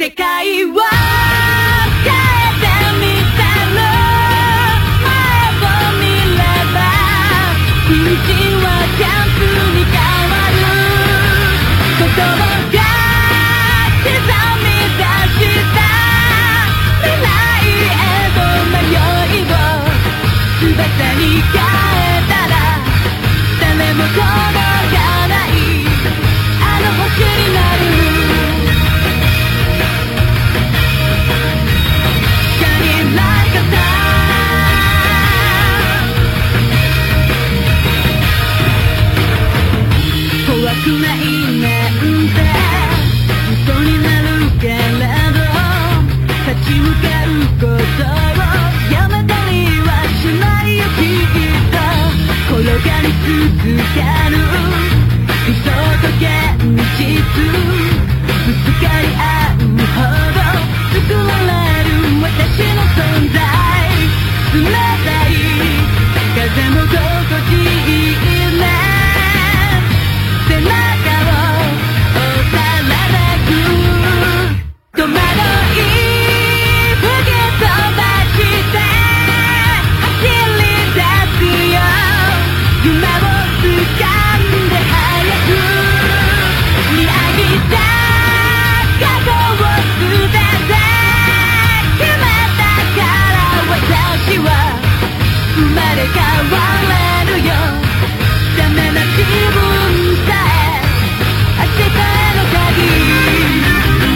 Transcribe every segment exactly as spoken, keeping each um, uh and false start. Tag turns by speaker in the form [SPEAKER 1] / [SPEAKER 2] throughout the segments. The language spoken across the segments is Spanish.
[SPEAKER 1] 世界は変えてみせる前を見ればピンチはチャンスに変わる言葉が刻み出した未来への迷いを翼に変えたら誰も届かないあの星になる怖くないなんて嘘になるけれど立ち向かうことをやめたりはしないよきっと転がり続ける理想と現実ぶつかり合うほど救われる私の存在冷たい風も心地いいね背中を押されてく戸惑い吹き飛ばして走り出すよ夢を掴んで早く見上げた過去を捨てて決めたから私は生まれ変われるよダメな自分さえ明日への鍵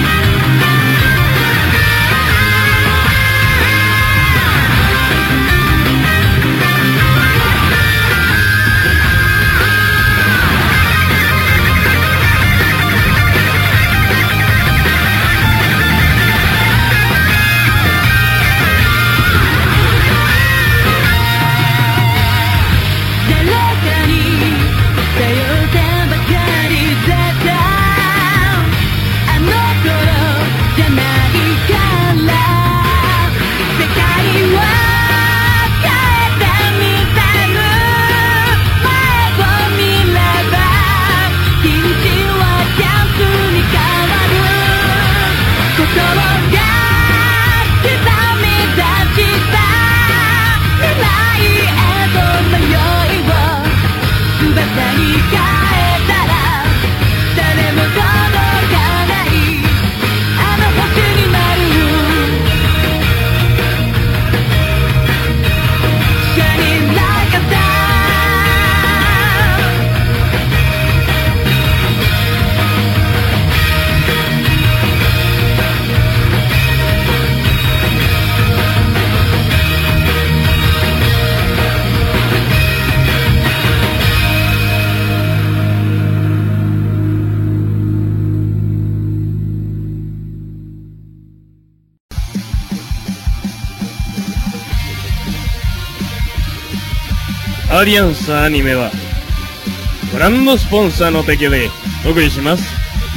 [SPEAKER 2] アリアンスアニメはブランドスポンサーの提供でお送りします。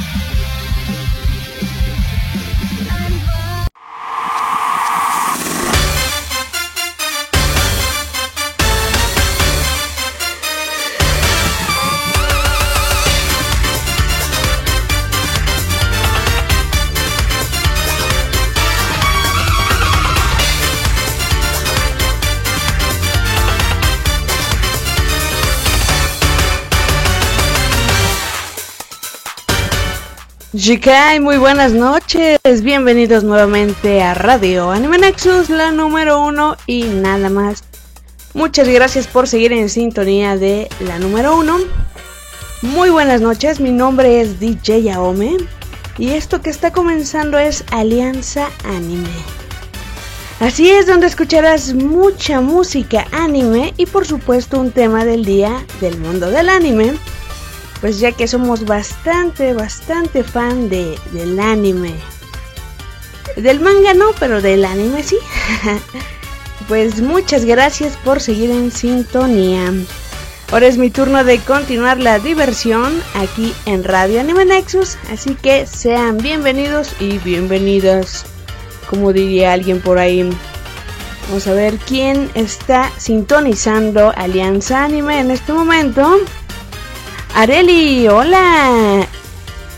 [SPEAKER 3] Jikai, muy buenas noches, bienvenidos nuevamente a Radio Anime Nexus, la número uno y nada más. Muchas gracias por seguir en sintonía de la número uno. Muy buenas noches, mi nombre es D J Aome y esto que está comenzando es Alianza Anime. Así es, donde escucharás mucha música anime y por supuesto un tema del día del mundo del anime. Pues ya que somos bastante, bastante fan de, del anime. Del manga no, pero del anime sí. Pues muchas gracias por seguir en sintonía. Ahora es mi turno de continuar la diversión aquí en Radio Anime Nexus. Así que sean bienvenidos y bienvenidas. Como diría alguien por ahí. Vamos a ver quién está sintonizando Alianza Anime en este momento. Areli, hola.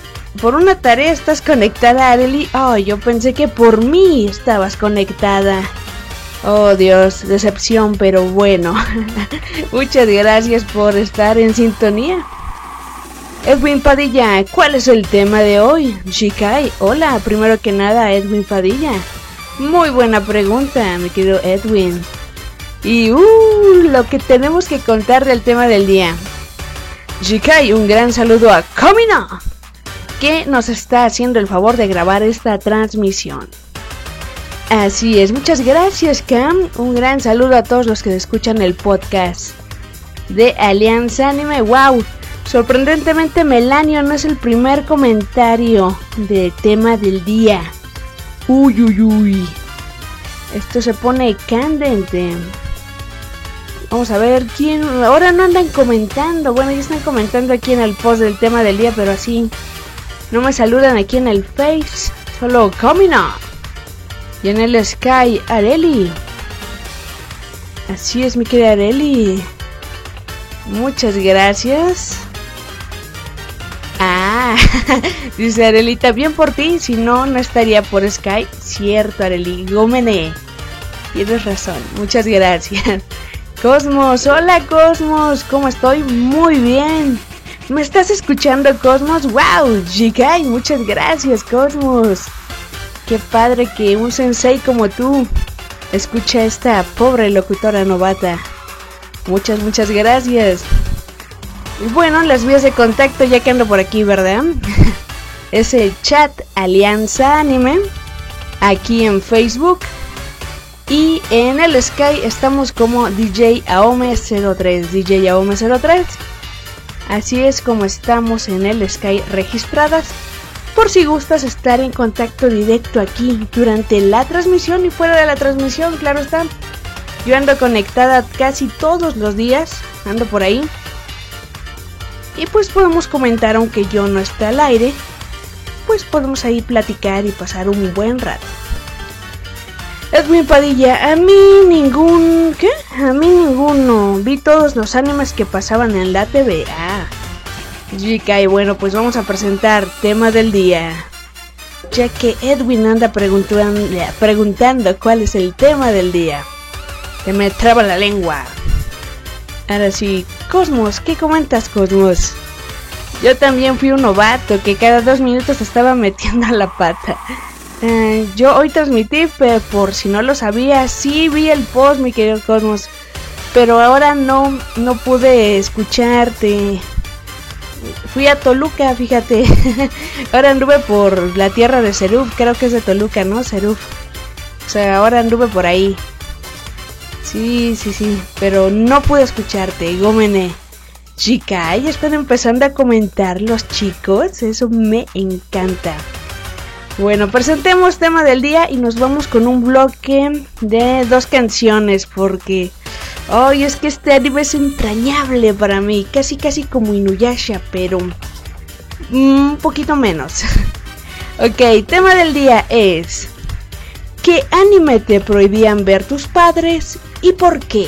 [SPEAKER 3] por una tarea estás conectada, Arely. Oh, yo pensé que por mí estabas conectada. Oh, Dios, decepción, pero bueno. Muchas gracias por estar en sintonía. Edwin Padilla, ¿cuál es el tema de hoy? Shikai, hola, primero que nada, Edwin Padilla. Muy buena pregunta, mi querido Edwin. Y uh, lo que tenemos que contar del tema del día. Shikai, un gran saludo a Kamina, que nos está haciendo el favor de grabar esta transmisión. Así es, muchas gracias, Cam. Un gran saludo a todos los que escuchan el podcast de Alianza Anime. Wow, sorprendentemente Melanio no es el primer comentario de tema del día. Uy, uy, uy. Esto se pone candente. Vamos a ver quién. Ahora no andan comentando. Bueno, ya están comentando aquí en el post del tema del día, pero así no me saludan aquí en el Face. Solo Kamina. Y en el Sky, Arely. Así es, mi querida Arely. Muchas gracias. Ah, dice Arely, también por ti. Si no, no estaría por Sky. Cierto, Arely. Gómene. Tienes razón. Muchas gracias. Cosmos, hola Cosmos. ¿Cómo estoy? Muy bien. ¿Me estás escuchando, Cosmos? Wow, Shikai. Muchas gracias, Cosmos. Qué padre que un sensei como tú escucha a esta pobre locutora novata. Muchas, muchas gracias. Y bueno, las vías de contacto ya que ando por aquí, ¿verdad? Es el chat Alianza Anime, aquí en Facebook. Y en el Sky estamos como D J Aome cero tres, D J Aome cero tres. Así es como estamos en el Sky registradas. Por si gustas estar en contacto directo aquí durante la transmisión y fuera de la transmisión, claro está. Yo ando conectada casi todos los días, ando por ahí. Y pues podemos comentar, aunque yo no esté al aire, pues podemos ahí platicar y pasar un buen rato. Edwin Padilla, a mí ningún... ¿qué? A mí ninguno. Vi todos los animes que pasaban en la T V. Ah. Shikai, bueno, pues vamos a presentar tema del día. Ya que Edwin anda preguntando, preguntando cuál es el tema del día. Que me traba la lengua. Ahora sí, Cosmos, ¿qué comentas, Cosmos? Yo también fui un novato que cada dos minutos estaba metiendo la pata. Uh, yo hoy transmití, pero por si no lo sabía, sí vi el post, mi querido Cosmos. Pero ahora no, no pude escucharte. Fui a Toluca, fíjate. Ahora anduve por la tierra de Seruf. Creo que es de Toluca, ¿no? Seruf. O sea, ahora anduve por ahí. Sí, sí, sí. Pero no pude escucharte, Gómene. Chica, ya están empezando a comentar los chicos. Eso me encanta. Bueno, presentemos tema del día y nos vamos con un bloque de dos canciones. Porque... ay, oh, es que este anime es entrañable para mí, casi casi como Inuyasha, pero un poquito menos. Ok, tema del día es: ¿qué anime te prohibían ver tus padres y por qué?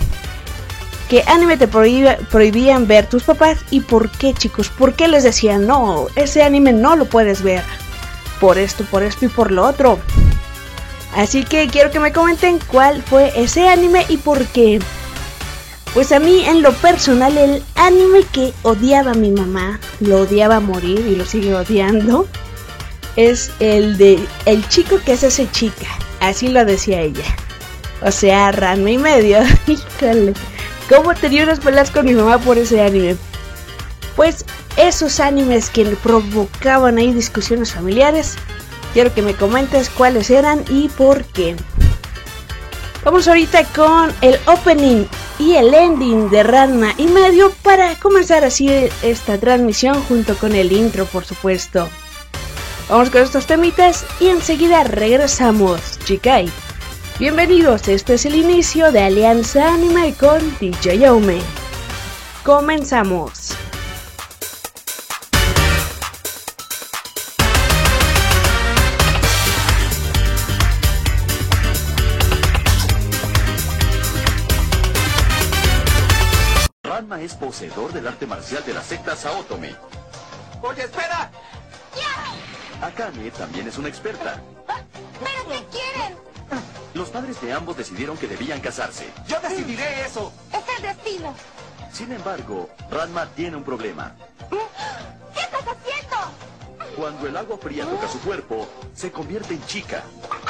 [SPEAKER 3] ¿Qué anime te prohibía, prohibían ver tus papás y por qué, chicos? ¿Por qué les decían, no, ese anime no lo puedes ver? Por esto, por esto y por lo otro. Así que quiero que me comenten cuál fue ese anime y por qué. Pues a mí, en lo personal, el anime que odiaba mi mamá, lo odiaba a morir y lo sigue odiando, es el de El chico que se hace chica. Así lo decía ella. O sea, Ranma y medio. Híjole, cómo tenía unas peleas con mi mamá por ese anime. Pues esos animes que provocaban ahí discusiones familiares, quiero que me comentes cuáles eran y por qué. Vamos ahorita con el opening y el ending de Ranma y medio para comenzar así esta transmisión junto con el intro, por supuesto. Vamos con estos temitas y enseguida regresamos, Shikai. Bienvenidos, este es el inicio de Alianza Anime con D J Aome. Comenzamos.
[SPEAKER 4] Ranma es poseedor del arte marcial de la secta Saotome.
[SPEAKER 5] Oye, espera.
[SPEAKER 1] ¡Ya!
[SPEAKER 4] Akane también es una experta.
[SPEAKER 5] ¿Pero qué quieren?
[SPEAKER 4] Los padres de ambos decidieron que debían casarse.
[SPEAKER 6] ¡Yo decidiré eso!
[SPEAKER 5] Es el destino.
[SPEAKER 4] Sin embargo, Ranma tiene un problema.
[SPEAKER 5] ¿Qué estás haciendo?
[SPEAKER 4] Cuando el agua fría toca su cuerpo, se convierte en chica.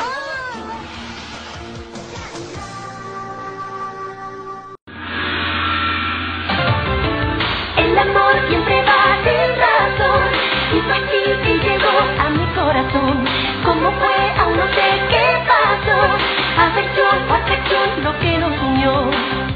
[SPEAKER 1] El amor siempre va sin razón y fue así que llegó a mi corazón. ¿Cómo fue? Aún no sé qué pasó. Afección o atracción, lo que nos unió.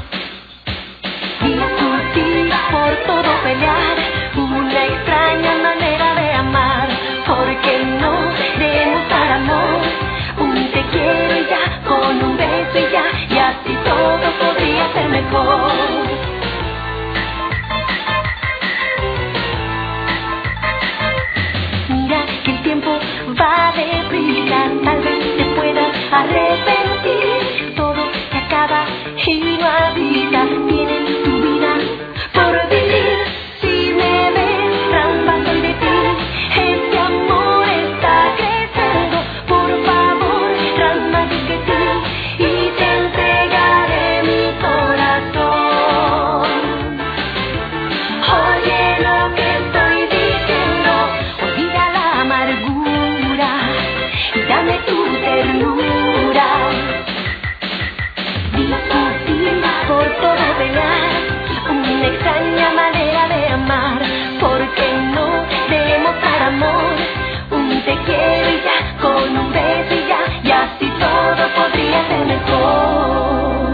[SPEAKER 1] Discutir, por todo pelear, una extraña manera de amar. ¿Por qué no demostrar amor? Un te quiero y ya, con un beso y ya, y así todo podría ser mejor. Mira que el tiempo va deprisa, tal vez te puedas arrepentir. Todo se acaba y no avisa, tienes tu vida por vivir. Si me ves rambando de ti, este amor está creciendo. Por favor, Ranma, di que sí y te entregaré mi corazón. Oye lo que estoy diciendo, olvida la amargura y dame tu ternura. Discutir, por todo pelear, una extraña manera de amar. ¿Por qué no demostrar amor? Un te quiero y ya, con un beso y ya, y así todo podría ser mejor.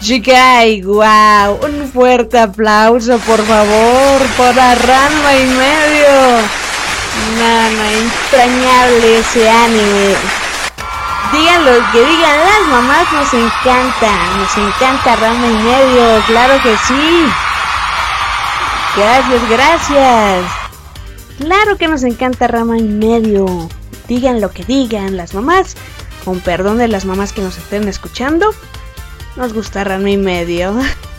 [SPEAKER 3] Chikai, wow, un fuerte aplauso por favor para Ranma y medio. No, no, entrañable ese anime. Digan lo que digan las mamás, nos encanta, nos encanta Ranma y medio, claro que sí. Gracias, gracias. Claro que nos encanta Ranma y medio. Digan lo que digan las mamás, con perdón de las mamás que nos estén escuchando. Nos gusta Ranma y medio.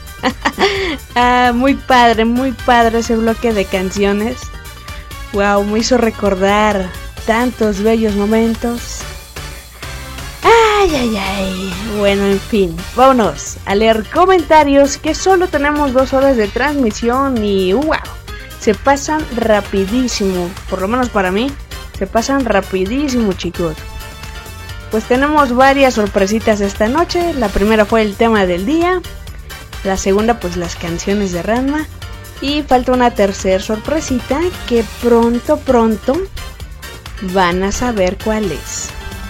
[SPEAKER 3] Ah, muy padre, muy padre ese bloque de canciones. Wow, me hizo recordar tantos bellos momentos. Ay, ay, ay. Bueno, en fin, vámonos a leer comentarios, que solo tenemos dos horas de transmisión y wow, se pasan rapidísimo. Por lo menos para mí, se pasan rapidísimo, chicos. Pues tenemos varias sorpresitas esta noche. La primera fue el tema del día. La segunda, pues las canciones de Ranma. Y falta una tercera sorpresita que pronto, pronto van a saber cuál es.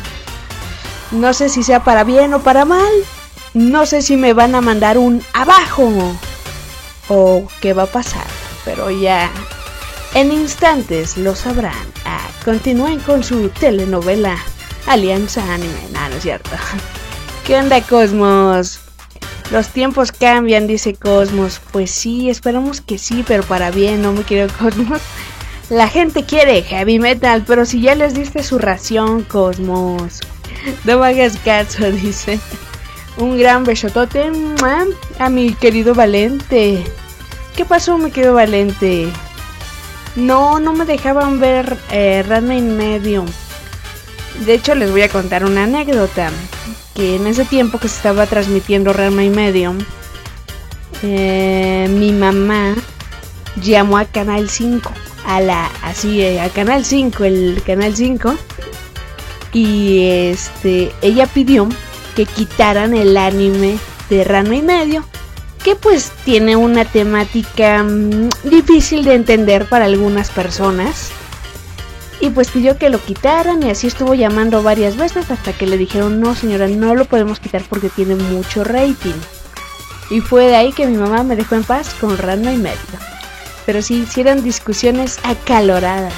[SPEAKER 3] No sé si sea para bien o para mal. No sé si me van a mandar un abajo o qué va a pasar. Pero ya en instantes lo sabrán. Ah, continúen con su telenovela Alianza Anime. No, no es cierto. ¿Qué onda, Cosmos? Los tiempos cambian, dice Cosmos. Pues sí, esperamos que sí, pero para bien, ¿no, mi querido Cosmos? La gente quiere heavy metal, pero si ya les diste su ración, Cosmos. No me hagas caso, dice. Un gran besotote a mi querido Valente. ¿Qué pasó, mi querido Valente? No, no me dejaban ver eh, Ranma y medio. De hecho, les voy a contar una anécdota. Que en ese tiempo que se estaba transmitiendo Ranma y medio, eh, mi mamá llamó a Canal cinco, a la, así, eh, a Canal cinco, el Canal cinco, y este, ella pidió que quitaran el anime de Ranma y medio, que pues tiene una temática mmm, difícil de entender para algunas personas. Y pues pidió que lo quitaran y así estuvo llamando varias veces hasta que le dijeron: no, señora, no lo podemos quitar porque tiene mucho rating. Y fue de ahí que mi mamá me dejó en paz con Ranma y medio. Pero sí, hicieron discusiones acaloradas.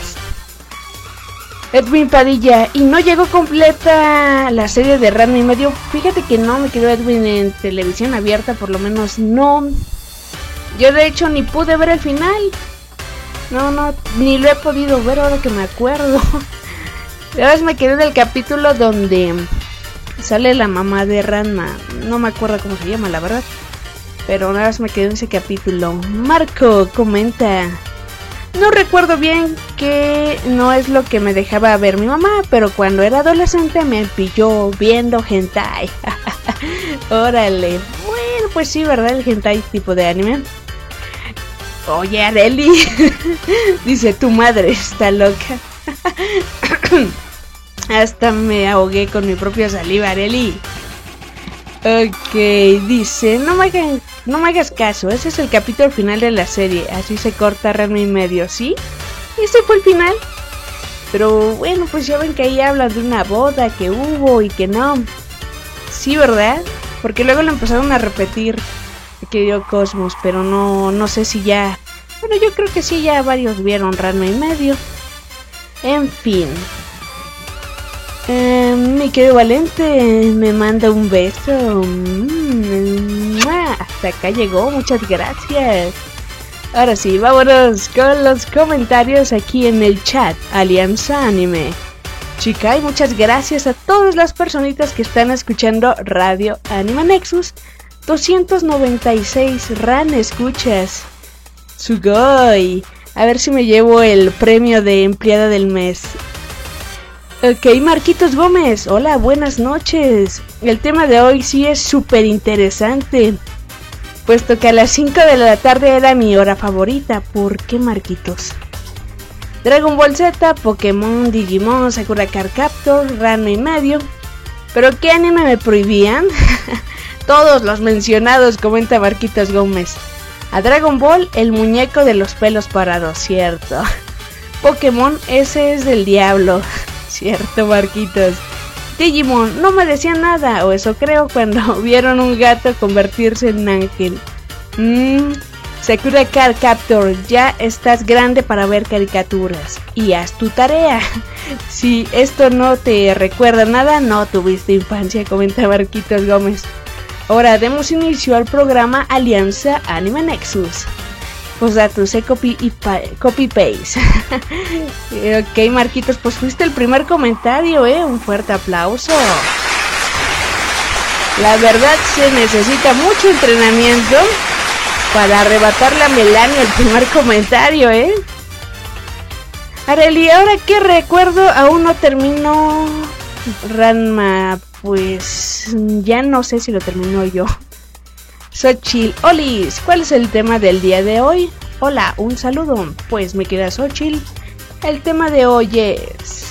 [SPEAKER 3] Edwin Padilla, ¿y no llegó completa la serie de Ranma y medio? Fíjate que no, me quedó Edwin en televisión abierta, por lo menos no. Yo de hecho ni pude ver el final. No, no, ni lo he podido ver ahora que me acuerdo. La vez me quedé del capítulo donde sale la mamá de Ranma. No me acuerdo cómo se llama, la verdad. Pero una vez me quedé en ese capítulo. Marco comenta: no recuerdo bien que no es lo que me dejaba ver mi mamá, pero cuando era adolescente me pilló viendo hentai. Órale. Bueno, pues sí, ¿verdad? El hentai tipo de anime. Oye, Areli, dice: tu madre está loca. Hasta me ahogué con mi propia saliva, Areli. Ok, dice: no me, hagan, no me hagas caso, ese es el capítulo final de la serie. Así se corta Ranma y medio, ¿sí? Ese fue el final. Pero bueno, pues ya ven que ahí hablan de una boda que hubo y que no. Sí, ¿verdad? Porque luego lo empezaron a repetir, querido Cosmos, pero no, no sé si ya... Bueno, yo creo que sí, ya varios vieron Ranma y medio. En fin. Eh, mi querido Valente me manda un beso. Mm, hasta acá llegó, muchas gracias. Ahora sí, vámonos con los comentarios aquí en el chat Alianza Anime. Chica, y muchas gracias a todas las personitas que están escuchando Radio Anime Nexus. doscientos noventa y seis RAN escuchas. Sugoi. A ver si me llevo el premio de empleada del mes. Ok, Marquitos Gómez. Hola, buenas noches. El tema de hoy sí es súper interesante, puesto que a las cinco de la tarde era mi hora favorita. ¿Por qué, Marquitos? Dragon Ball Z, Pokémon, Digimon, Sakura Card Captor, Ranma y medio. ¿Pero qué anime me prohibían? Todos los mencionados, comenta Marquitos Gómez. A Dragon Ball, el muñeco de los pelos parados, cierto. Pokémon, ese es del diablo, cierto, Marquitos. Digimon no me decía nada, o eso creo, cuando vieron un gato convertirse en ángel. Mmm, Sakura Card Captor, ya estás grande para ver caricaturas y haz tu tarea. Si esto no te recuerda nada, no tuviste infancia, comenta Marquitos Gómez. Ahora demos inicio al programa Alianza Anime Nexus. Pues datos, eh, copy y pa copy paste. Ok, Marquitos, pues fuiste el primer comentario, eh. Un fuerte aplauso. La verdad se necesita mucho entrenamiento para arrebatarle a Melania el primer comentario, eh. Areli, ahora que recuerdo, aún no terminó Ranma. Pues ya no sé si lo terminó yo. Xochitl, Olis, ¿cuál es el tema del día de hoy? Hola, un saludo. Pues mi querida Xochitl, el tema de hoy es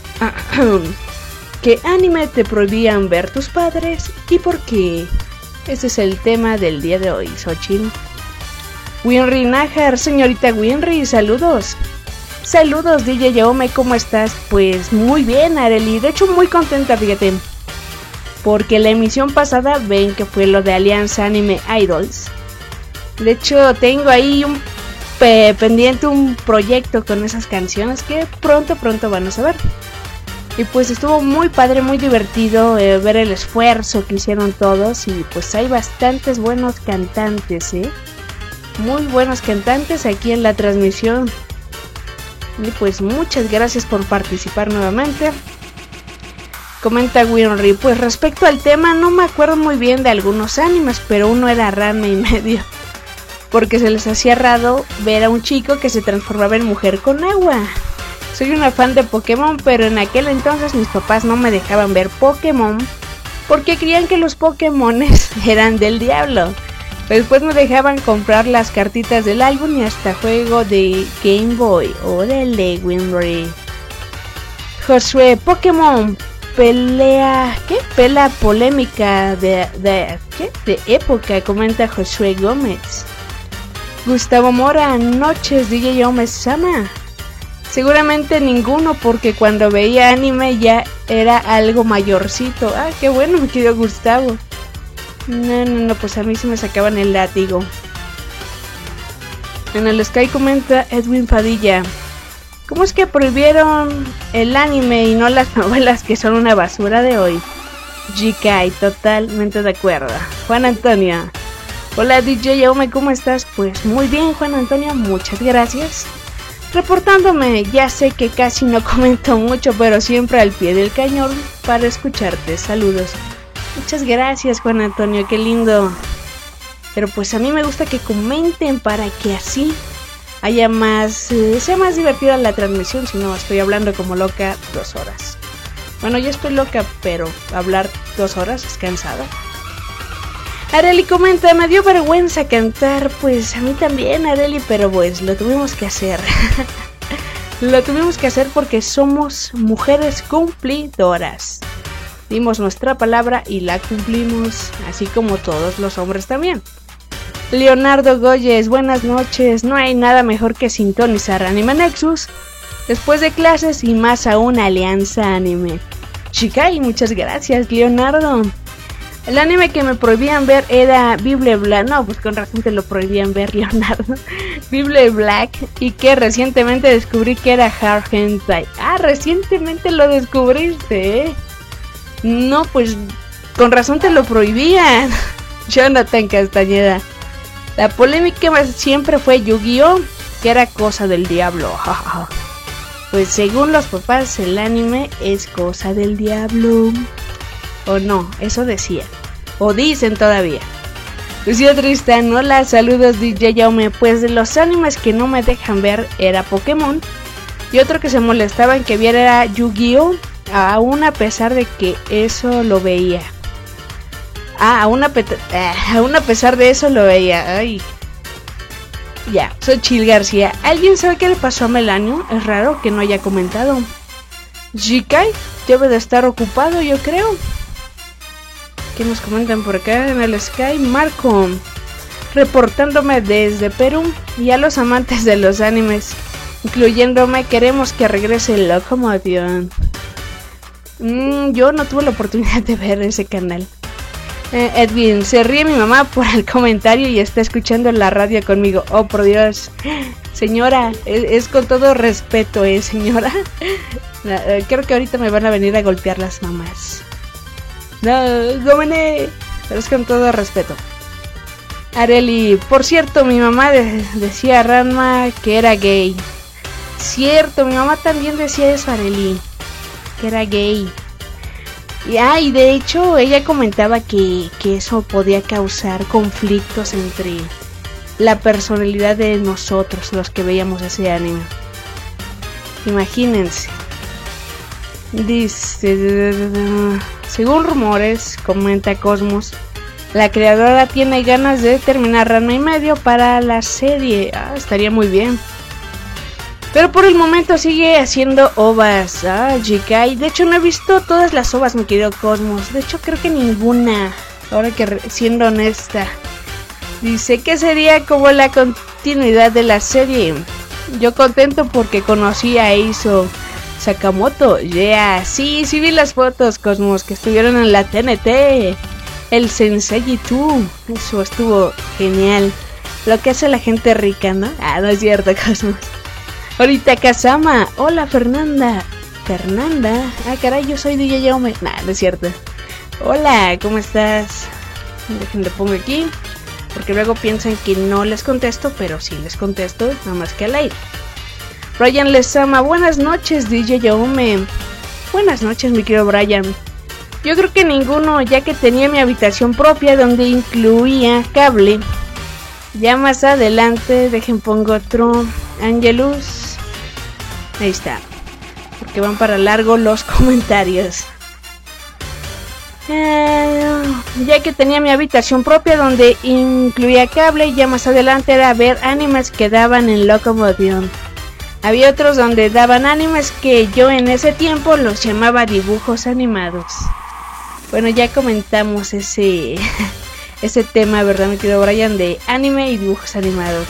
[SPEAKER 3] ¿qué anime te prohibían ver tus padres y por qué? Ese es el tema del día de hoy, Xochitl. Winry Najar, señorita Winry, saludos. Saludos, D J Yaome, ¿cómo estás? Pues muy bien, Areli, de hecho muy contenta, fíjate. Porque la emisión pasada ven que fue lo de Alianza Anime Idols. De hecho tengo ahí un pe pendiente un proyecto con esas canciones que pronto pronto van a saber. Y pues estuvo muy padre, muy divertido eh, ver el esfuerzo que hicieron todos. Y pues hay bastantes buenos cantantes, eh. Muy buenos cantantes aquí en la transmisión. Y pues muchas gracias por participar nuevamente. Comenta Winry, pues respecto al tema no me acuerdo muy bien de algunos animes, pero uno era Ranma y medio, porque se les hacía raro ver a un chico que se transformaba en mujer con agua. Soy una fan de Pokémon, pero en aquel entonces mis papás no me dejaban ver Pokémon, porque creían que los Pokémones eran del diablo. Después me dejaban comprar las cartitas del álbum y hasta juego de Game Boy. Órale, Winry. Josué, Pokémon pelea, ¿qué? Pela polémica de, de, ¿qué? De época, comenta Josué Gómez. Gustavo Mora, noches, D J Gómez-sama. Seguramente ninguno, porque cuando veía anime ya era algo mayorcito. Ah, qué bueno, mi querido Gustavo. No, no, no, pues a mí se me sacaban el látigo. En el Sky comenta Edwin Padilla. ¿Cómo es que prohibieron el anime y no las novelas que son una basura de hoy? G K, totalmente de acuerdo. Juan Antonio. Hola D J Yaume, ¿cómo estás? Pues muy bien, Juan Antonio, muchas gracias. Reportándome, ya sé que casi no comento mucho, pero siempre al pie del cañón para escucharte. Saludos. Muchas gracias, Juan Antonio, qué lindo. Pero pues a mí me gusta que comenten para que así haya más, eh, sea más divertida la transmisión, si no estoy hablando como loca dos horas. Bueno, yo estoy loca, pero hablar dos horas es cansado. Areli comenta, me dio vergüenza cantar, pues a mí también, Areli, pero pues lo tuvimos que hacer. Lo tuvimos que hacer porque somos mujeres cumplidoras. Dimos nuestra palabra y la cumplimos, así como todos los hombres también. Leonardo Goyes, buenas noches. No hay nada mejor que sintonizar Anime Nexus después de clases y más aún Alianza Anime. Chica, y muchas gracias, Leonardo. El anime que me prohibían ver era Bible Black. No, pues con razón te lo prohibían ver, Leonardo. Bible Black, y que recientemente descubrí que era Hard Hentai. Ah, recientemente lo descubriste, ¿eh? No, pues con razón te lo prohibían. Jonathan Castañeda. La polémica siempre fue Yu-Gi-Oh, que era cosa del diablo. Pues según los papás, el anime es cosa del diablo. O no, eso decían. O dicen todavía. Lucía Tristan, hola, saludos D J Yaume. Pues de los animes que no me dejan ver era Pokémon. Y otro que se molestaba en que viera era Yu-Gi-Oh, aún a pesar de que eso lo veía. Ah, aún a, eh, aún a pesar de eso lo veía. Ay. Ya, soy Chil García. ¿Alguien sabe qué le pasó a Melanio? Es raro que no haya comentado. Jikai debe de estar ocupado, yo creo. ¿Qué nos comentan por acá en el Sky? Marco, reportándome desde Perú. Y a los amantes de los animes, incluyéndome, queremos que regrese Locomotion. Mm, yo no tuve la oportunidad de ver ese canal. Eh, Edwin, se ríe mi mamá por el comentario y está escuchando la radio conmigo. Oh, por Dios. Señora, es, es con todo respeto, ¿eh, señora? Eh, creo que ahorita me van a venir a golpear las mamás. No, gómene. Pero es con todo respeto. Areli, por cierto, mi mamá de- decía a Ranma que era gay. Cierto, mi mamá también decía eso, Areli, que era gay. Y, ah, y de hecho ella comentaba que, que eso podía causar conflictos entre la personalidad de nosotros, los que veíamos ese anime. Imagínense. Dice, según rumores, comenta Cosmos, la creadora tiene ganas de terminar Ranma y medio para la serie. Ah, estaría muy bien. Pero por el momento sigue haciendo ovas. Ah, Jikai. De hecho no he visto todas las ovas, mi querido Cosmos. De hecho creo que ninguna. Ahora que re- siendo honesta. Dice que sería como la continuidad de la serie. Yo contento porque conocí a Eizo Sakamoto. Yeah. Sí, sí vi las fotos, Cosmos, que estuvieron en la T N T. El Sensei tú. Eso estuvo genial. Lo que hace la gente rica, ¿no? Ah, no es cierto, Cosmos. Ahorita Kazama, hola Fernanda. Fernanda, ah caray, yo soy D J Yaume. Nah, no es cierto. Hola, ¿cómo estás? Déjenme pongo aquí, porque luego piensan que no les contesto, pero sí les contesto, nada más que al aire. Brian Lezama, buenas noches D J Yaume. Buenas noches mi querido Brian. Yo creo que ninguno, ya que tenía mi habitación propia donde incluía cable. Ya más adelante, dejen pongo otro. Angelus. Ahí está. Porque van para largo los comentarios. Eh, ya que tenía mi habitación propia donde incluía cable, ya más adelante era ver animes que daban en Locomotion. Había otros donde daban animes que yo en ese tiempo los llamaba dibujos animados. Bueno, ya comentamos ese ese tema, ¿verdad, mi querido Brian? De anime y dibujos animados.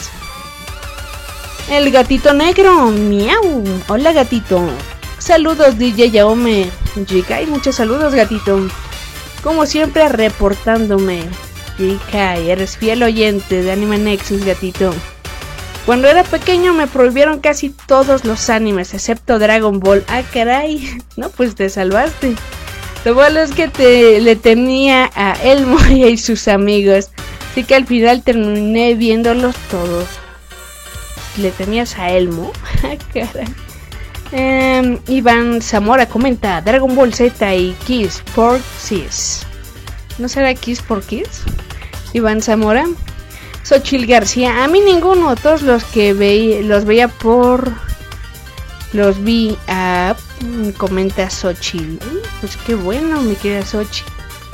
[SPEAKER 3] El gatito negro, miau. Hola gatito. Saludos D J Yaume. Jikai, muchos saludos gatito. Como siempre reportándome. Jikai, eres fiel oyente de Anime Nexus, gatito. Cuando era pequeño me prohibieron casi todos los animes, excepto Dragon Ball. Ah, caray. No, pues te salvaste. Lo malo es que te, le tenía a Elmo y a sus amigos. Así que al final terminé viéndolos todos. ¿Le tenías a Elmo? Ah, caray. Eh, Iván Zamora comenta Dragon Ball Z y Kiss for Kiss. ¿No será Kiss for Kiss? Iván Zamora. Xochil García. A mí ninguno. Todos los que veía, los veía por... Los vi a... Comenta Xochil. Pues qué bueno, mi querida Xochil.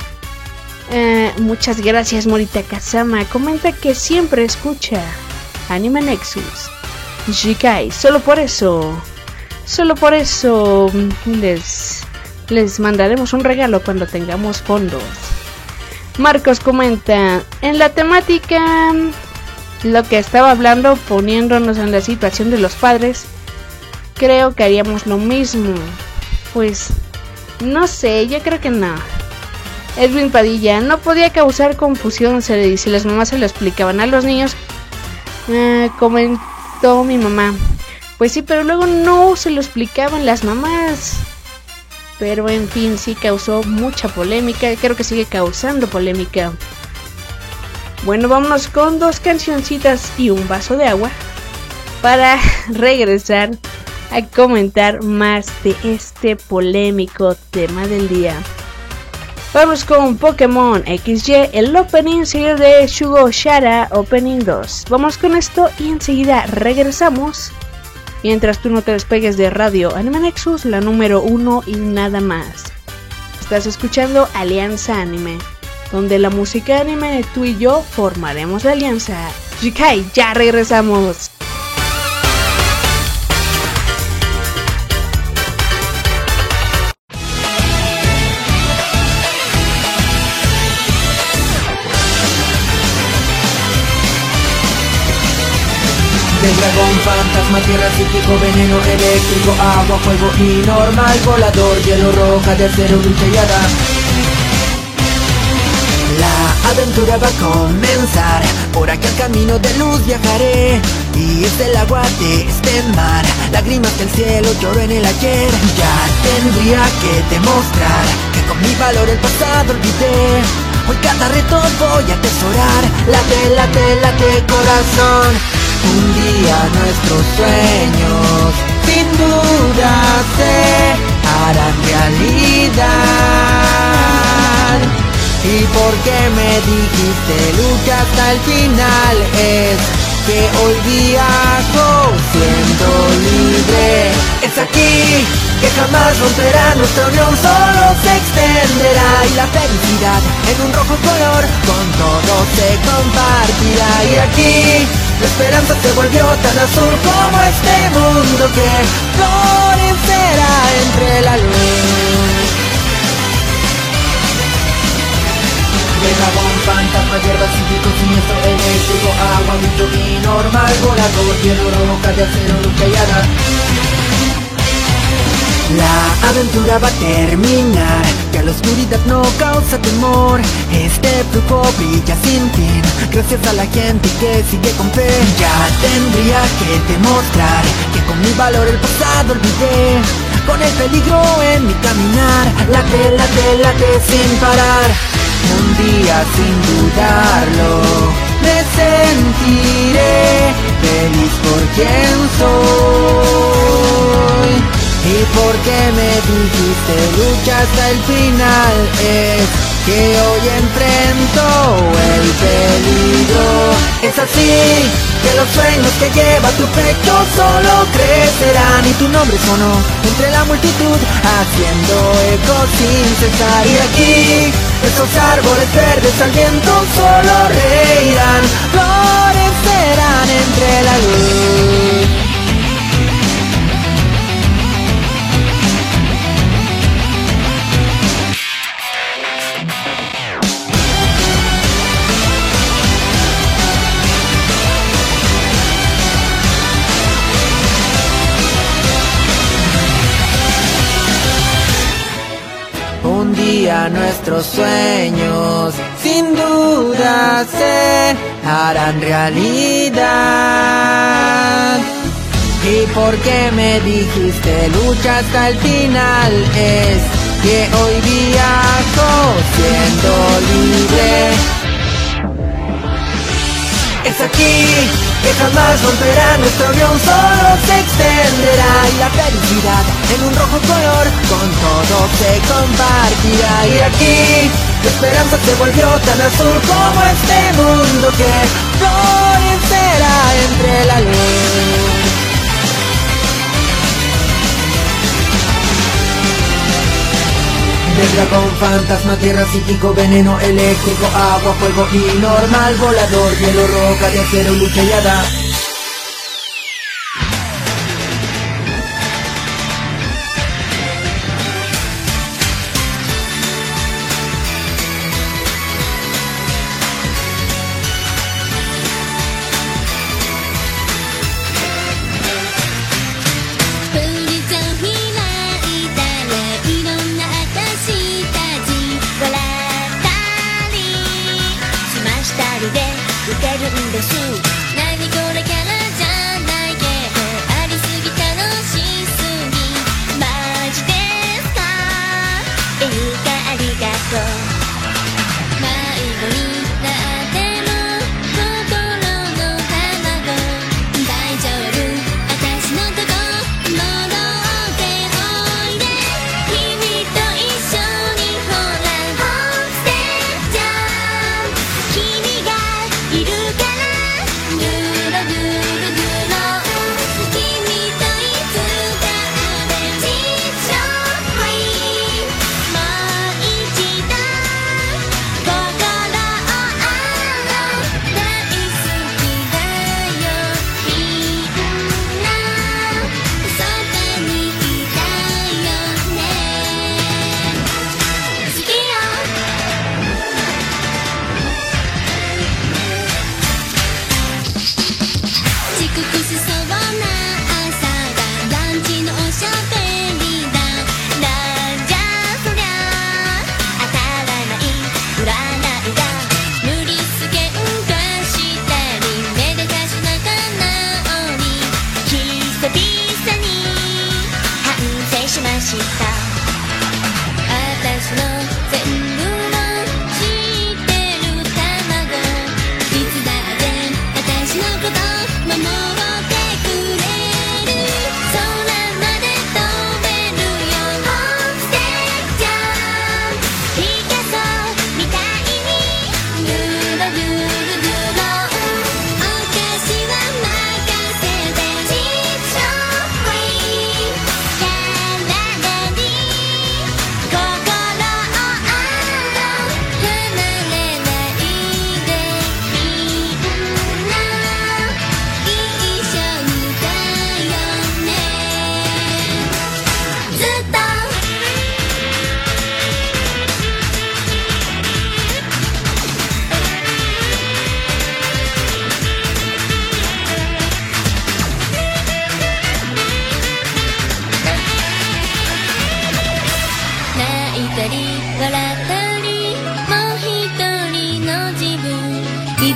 [SPEAKER 3] Eh, muchas gracias, Morita Kazama. Comenta que siempre escucha Anime Nexus. Jikai, solo por eso... Solo por eso les, les mandaremos un regalo cuando tengamos fondos. Marcos comenta, en la temática, lo que estaba hablando, poniéndonos en la situación de los padres, creo que haríamos lo mismo. Pues, no sé, yo creo que no. Edwin Padilla, no podía causar confusión si las mamás se lo explicaban a los niños. Eh, comentó mi mamá. Pues sí, pero luego no se lo explicaban las mamás. Pero en fin, sí causó mucha polémica. Creo que sigue causando polémica. Bueno, vámonos con dos cancioncitas y un vaso de agua para regresar a comentar más de este polémico tema del día. Vamos con Pokémon equis y, el opening seguido de Shugo Shara Opening dos. Vamos con esto y enseguida regresamos. Mientras tú no te despegues de Radio Anime Nexus, la número uno y nada más. Estás escuchando Alianza Anime, donde la música anime, tú y yo formaremos la alianza. Jikai, ya regresamos.
[SPEAKER 6] De dragón, fantasma, tierra, psíquico, veneno, eléctrico, agua, fuego y normal, volador, hielo, roca, de acero, lucha y hada. La aventura va a comenzar, por aquel camino de luz viajaré. Y es del agua de este mar, lágrimas del cielo, lloro en el ayer. Ya tendría que demostrar que con mi valor el pasado olvidé. Hoy cada reto voy a atesorar, late, late, late corazón. Un día nuestros sueños sin duda se harán realidad. Y porque me dijiste lucha hasta el final, es que hoy viajo siendo libre. Es aquí que jamás romperá nuestra unión, solo se extenderá. Y la felicidad en un rojo color con todo se compartirá. Y aquí la esperanza se volvió tan azul como este mundo que florecerá entre la luz. De dragón, fantasma, hierba, psíquico, siniestro, eléctrico, agua, bicho y normal, volador, hielo, roca, de acero, lucha y hada. La aventura va a terminar, ya la oscuridad no causa temor. Este flujo brilla sin fin, gracias a la gente que sigue con fe. Ya tendría que demostrar que con mi valor el pasado olvidé. Con el peligro en mi caminar, late, late, late sin parar. Un día sin dudarlo me sentiré feliz por quien soy. Y porque me dijiste lucha hasta el final, es que hoy enfrento el peligro. Es así que los sueños que lleva tu pecho solo crecerán. Y tu nombre sonó entre la multitud, haciendo eco sin cesar. Y aquí esos árboles verdes al viento solo reirán, florecerán entre la luz. Un día nuestros sueños sin duda se harán realidad. Y porque me dijiste lucha hasta el final, es que hoy viajo siendo libre. Es aquí que jamás romperá nuestra unión, solo se extenderá. Y la felicidad en un rojo color con todo se compartirá. Y aquí la esperanza se volvió tan azul como este mundo que florecerá entre la luz. De dragón, fantasma, tierra, psíquico, veneno, eléctrico, agua, fuego y normal, volador, hielo, roca, de acero, lucha y hada.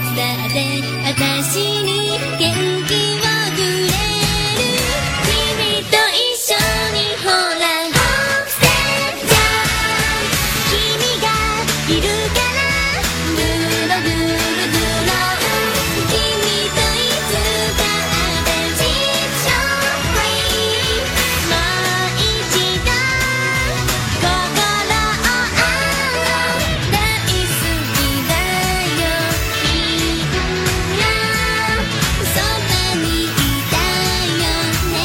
[SPEAKER 1] つだって私に元気をくれる君と一緒にほらホームステイじゃ君がいるからドゥロドゥロドゥロ君といつか新しいショープリーもう一度心を合う大好きだよみんなそばにいたよね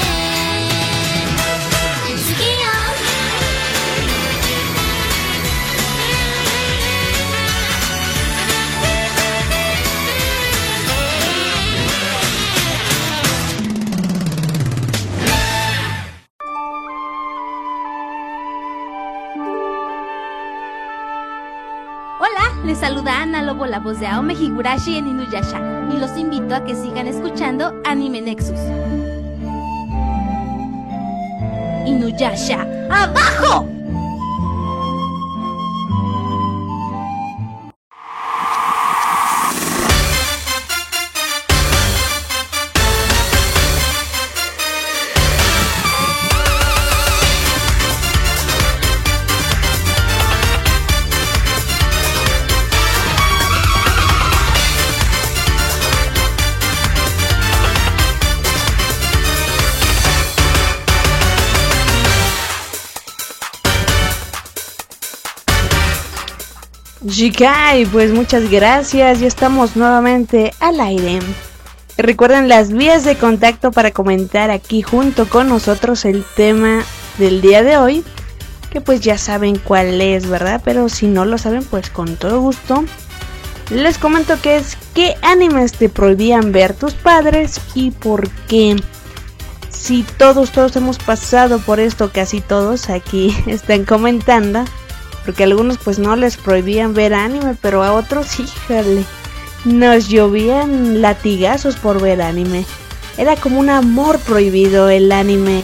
[SPEAKER 1] 好きよ
[SPEAKER 7] Hola, les saluda Ana Lobo, la voz de Aome Higurashi en Inuyasha, y los invito a que sigan escuchando Anime Nexus. Inuyasha, ¡abajo!
[SPEAKER 3] Jikai, pues muchas gracias, ya estamos nuevamente al aire. Recuerden las vías de contacto para comentar aquí junto con nosotros el tema del día de hoy, que pues ya saben cuál es, ¿verdad? Pero si no lo saben, pues con todo gusto les comento que es ¿qué animes te prohibían ver tus padres y por qué? Si todos, todos hemos pasado por esto, casi todos aquí están comentando, porque a algunos pues no les prohibían ver anime, pero a otros, híjole, nos llovían latigazos por ver anime. Era como un amor prohibido el anime.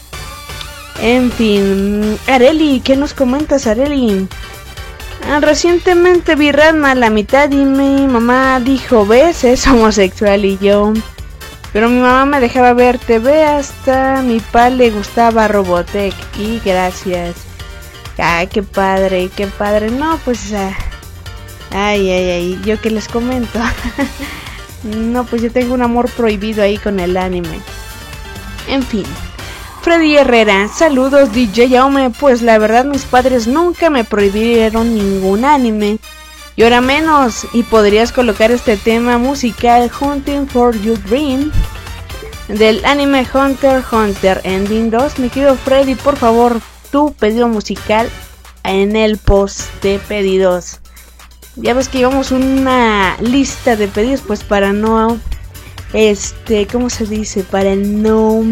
[SPEAKER 3] En fin, Areli, ¿qué nos comentas, Areli? Ah, recientemente vi Ranma a la mitad y mi mamá dijo, ¿ves? Es homosexual y yo... Pero mi mamá me dejaba ver T V, hasta a mi pa le gustaba Robotech y gracias. Ay, qué padre, qué padre. No, pues... Uh, ay, ay, ay, yo que les comento. No, pues yo tengo un amor prohibido ahí con el anime. En fin. Freddy Herrera, saludos D J Aome. Pues la verdad mis padres nunca me prohibieron ningún anime. Y ahora menos. Y podrías colocar este tema musical Hunting for Your Dream del anime Hunter x Hunter Ending dos. Mi querido Freddy, por favor, tu pedido musical en el post de pedidos. Ya ves que llevamos una lista de pedidos, pues para no, este, ¿cómo se dice? Para no uh,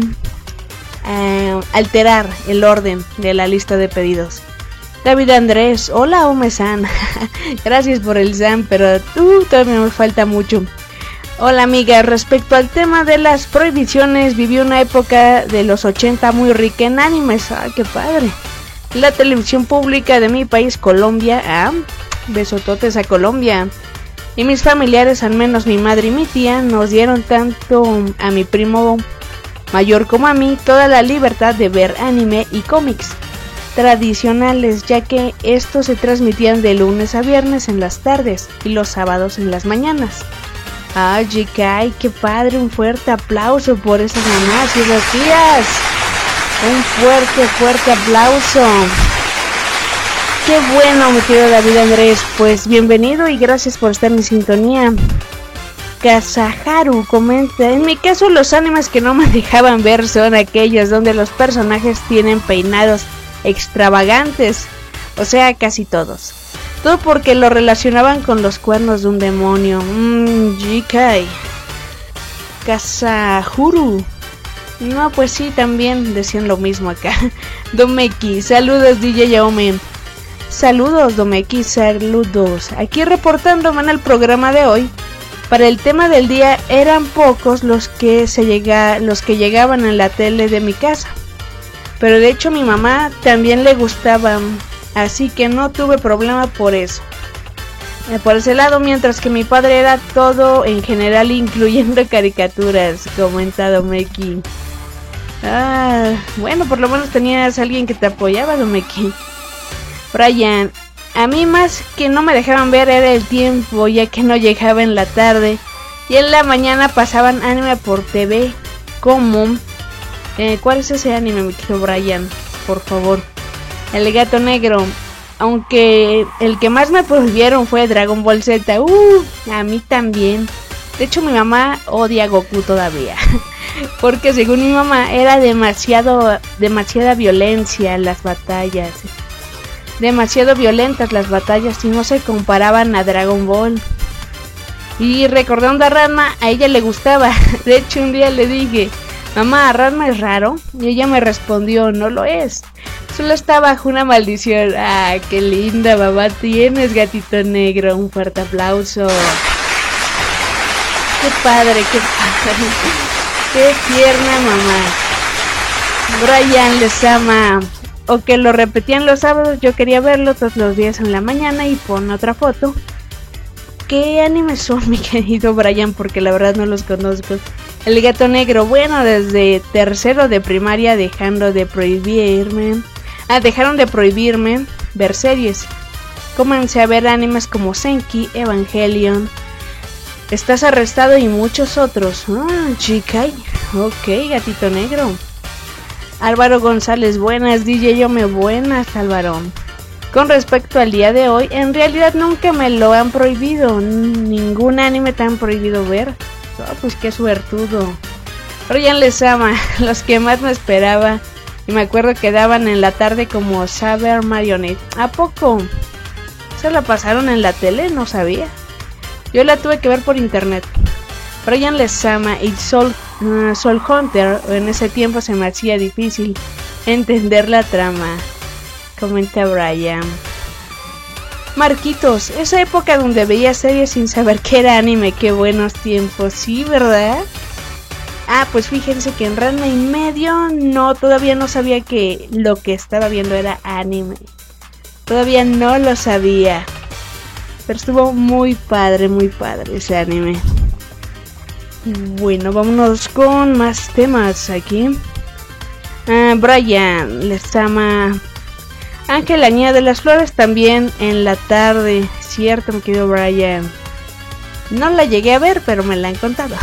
[SPEAKER 3] alterar el orden de la lista de pedidos. David Andrés, hola Ome-san. Gracias por el san, pero uh, todavía me falta mucho. Hola amiga, respecto al tema de las prohibiciones, viví una época de los ochenta muy rica en animes. ¡Ah, qué padre! La televisión pública de mi país, Colombia, ah, besototes a Colombia. Y mis familiares, al menos mi madre y mi tía, nos dieron tanto a mi primo mayor como a mí toda la libertad de ver anime y cómics tradicionales, ya que estos se transmitían de lunes a viernes en las tardes y los sábados en las mañanas. ¡Ay, Jikai, qué padre! Un fuerte aplauso por esas mamás y esas tías. Un fuerte, fuerte aplauso. ¡Qué bueno, mi querido David Andrés! Pues bienvenido y gracias por estar en sintonía. Kazaharu comenta, en mi caso los animes que no me dejaban ver son aquellos donde los personajes tienen peinados extravagantes. O sea, casi todos. Todo porque lo relacionaban con los cuernos de un demonio. Mmm, Jikai. Kazaharu. No, pues sí, también decían lo mismo acá. Domeki, saludos D J Aome. Saludos Domeki, saludos. Aquí reportándome en el programa de hoy. Para el tema del día eran pocos los que se llega, los que llegaban en la tele de mi casa. Pero de hecho mi mamá también le gustaban, así que no tuve problema por eso. eh, por ese lado, mientras que mi padre era todo en general, incluyendo caricaturas, comentado Meki. Ah, bueno, por lo menos tenías a alguien que te apoyaba, Domeki. Brian, a mí más que no me dejaban ver era el tiempo, ya que no llegaba en la tarde y en la mañana pasaban anime por T V. ¿Cómo? Eh, ¿Cuál es ese anime, mi querido Brian? Por favor. El Gato Negro. Aunque el que más me prohibieron fue Dragon Ball Z. Uh, a mí también. De hecho, mi mamá odia a Goku todavía. Porque según mi mamá era demasiado, demasiada violencia en las batallas. Demasiado violentas las batallas y no se comparaban a Dragon Ball. Y recordando a Ranma, a ella le gustaba. De hecho, un día le dije, mamá, ¿Ranma es raro? Y ella me respondió, no lo es. Solo está bajo una maldición. Ah, qué linda mamá tienes, gatito negro. Un fuerte aplauso. Qué padre, qué padre. Qué tierna mamá. Brian les ama. O que lo repetían los sábados, yo quería verlo todos los días en la mañana y pone otra foto. ¿Qué animes son, mi querido Brian? Porque la verdad no los conozco. El Gato Negro, bueno, desde tercero de primaria dejando de prohibirme. Ah, dejaron de prohibirme ver series. Comencé a ver animes como Senki, Evangelion, Estás Arrestado y muchos otros. Ah, chica. Ok, Gatito Negro. Álvaro González, buenas. D J Yome, buenas, Álvaro. Con respecto al día de hoy, en realidad nunca me lo han prohibido. Ningún anime te han prohibido ver. Oh, pues qué suertudo. Ryan les ama, los que más me esperaba. Y me acuerdo que daban en la tarde como Saber Marionette. ¿A poco? ¿Se la pasaron en la tele? No sabía. Yo la tuve que ver por internet. Ryan les ama y Soul, uh, Soul Hunter. En ese tiempo se me hacía difícil entender la trama. Comenta Brian. Marquitos, esa época donde veía series sin saber que era anime, qué buenos tiempos, ¿sí, verdad? Ah, pues fíjense que en Ranma y medio no, todavía no sabía que lo que estaba viendo era anime. Todavía no lo sabía. Pero estuvo muy padre, muy padre ese anime. Y bueno, vámonos con más temas aquí. Ah, Brian les ama. Ángel, la niña de las flores, también en la tarde. Cierto, mi querido Brian. No la llegué a ver, pero me la han contado.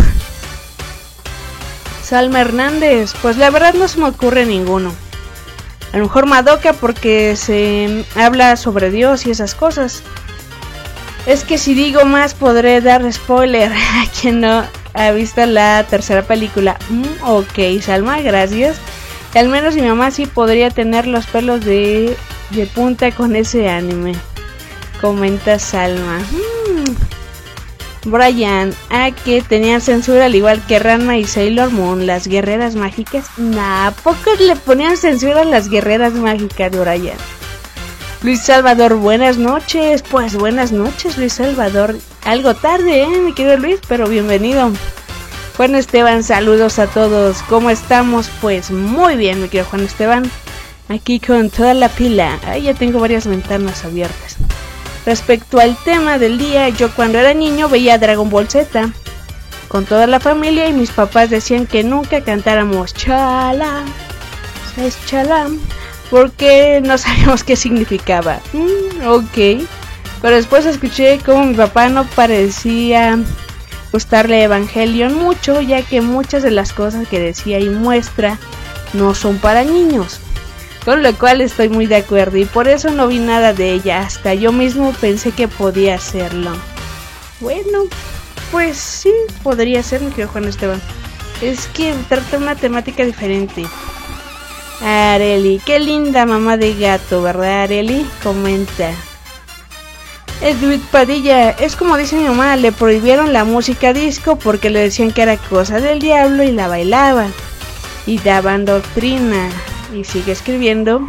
[SPEAKER 3] Salma Hernández, pues la verdad no se me ocurre ninguno. A lo mejor Madoka porque se habla sobre Dios y esas cosas. Es que si digo más podré dar spoiler a quien no ha visto la tercera película. Mm, ok, Salma, gracias. Al menos mi mamá sí podría tener los pelos de, de punta con ese anime. Comenta Salma. Hmm. Brian, ¿a que tenían censura al igual que Ranma y Sailor Moon, las guerreras mágicas? Nah, ¿a poco le ponían censura a las guerreras mágicas, Brian? Luis Salvador, buenas noches. Pues buenas noches, Luis Salvador. Algo tarde, eh, mi querido Luis, pero bienvenido. Juan Esteban, saludos a todos. ¿Cómo estamos? Pues muy bien, mi querido Juan Esteban. Aquí con toda la pila. Ahí ya tengo varias ventanas abiertas. Respecto al tema del día, yo cuando era niño veía Dragon Ball Z con toda la familia y mis papás decían que nunca cantáramos Chala, es Chala, porque no sabíamos qué significaba. Mm, ok, pero después escuché como mi papá no parecía gustarle Evangelion mucho, ya que muchas de las cosas que decía y muestra no son para niños. Con lo cual estoy muy de acuerdo y por eso no vi nada de ella, hasta yo mismo pensé que podía hacerlo. Bueno, pues sí, podría ser, mi querido Juan Esteban. Es que trata una temática diferente. Areli, qué linda mamá de gato, ¿verdad, Areli? Comenta. Edwin Padilla, es como dice mi mamá, le prohibieron la música disco porque le decían que era cosa del diablo y la bailaban. Y daban doctrina. Y sigue escribiendo.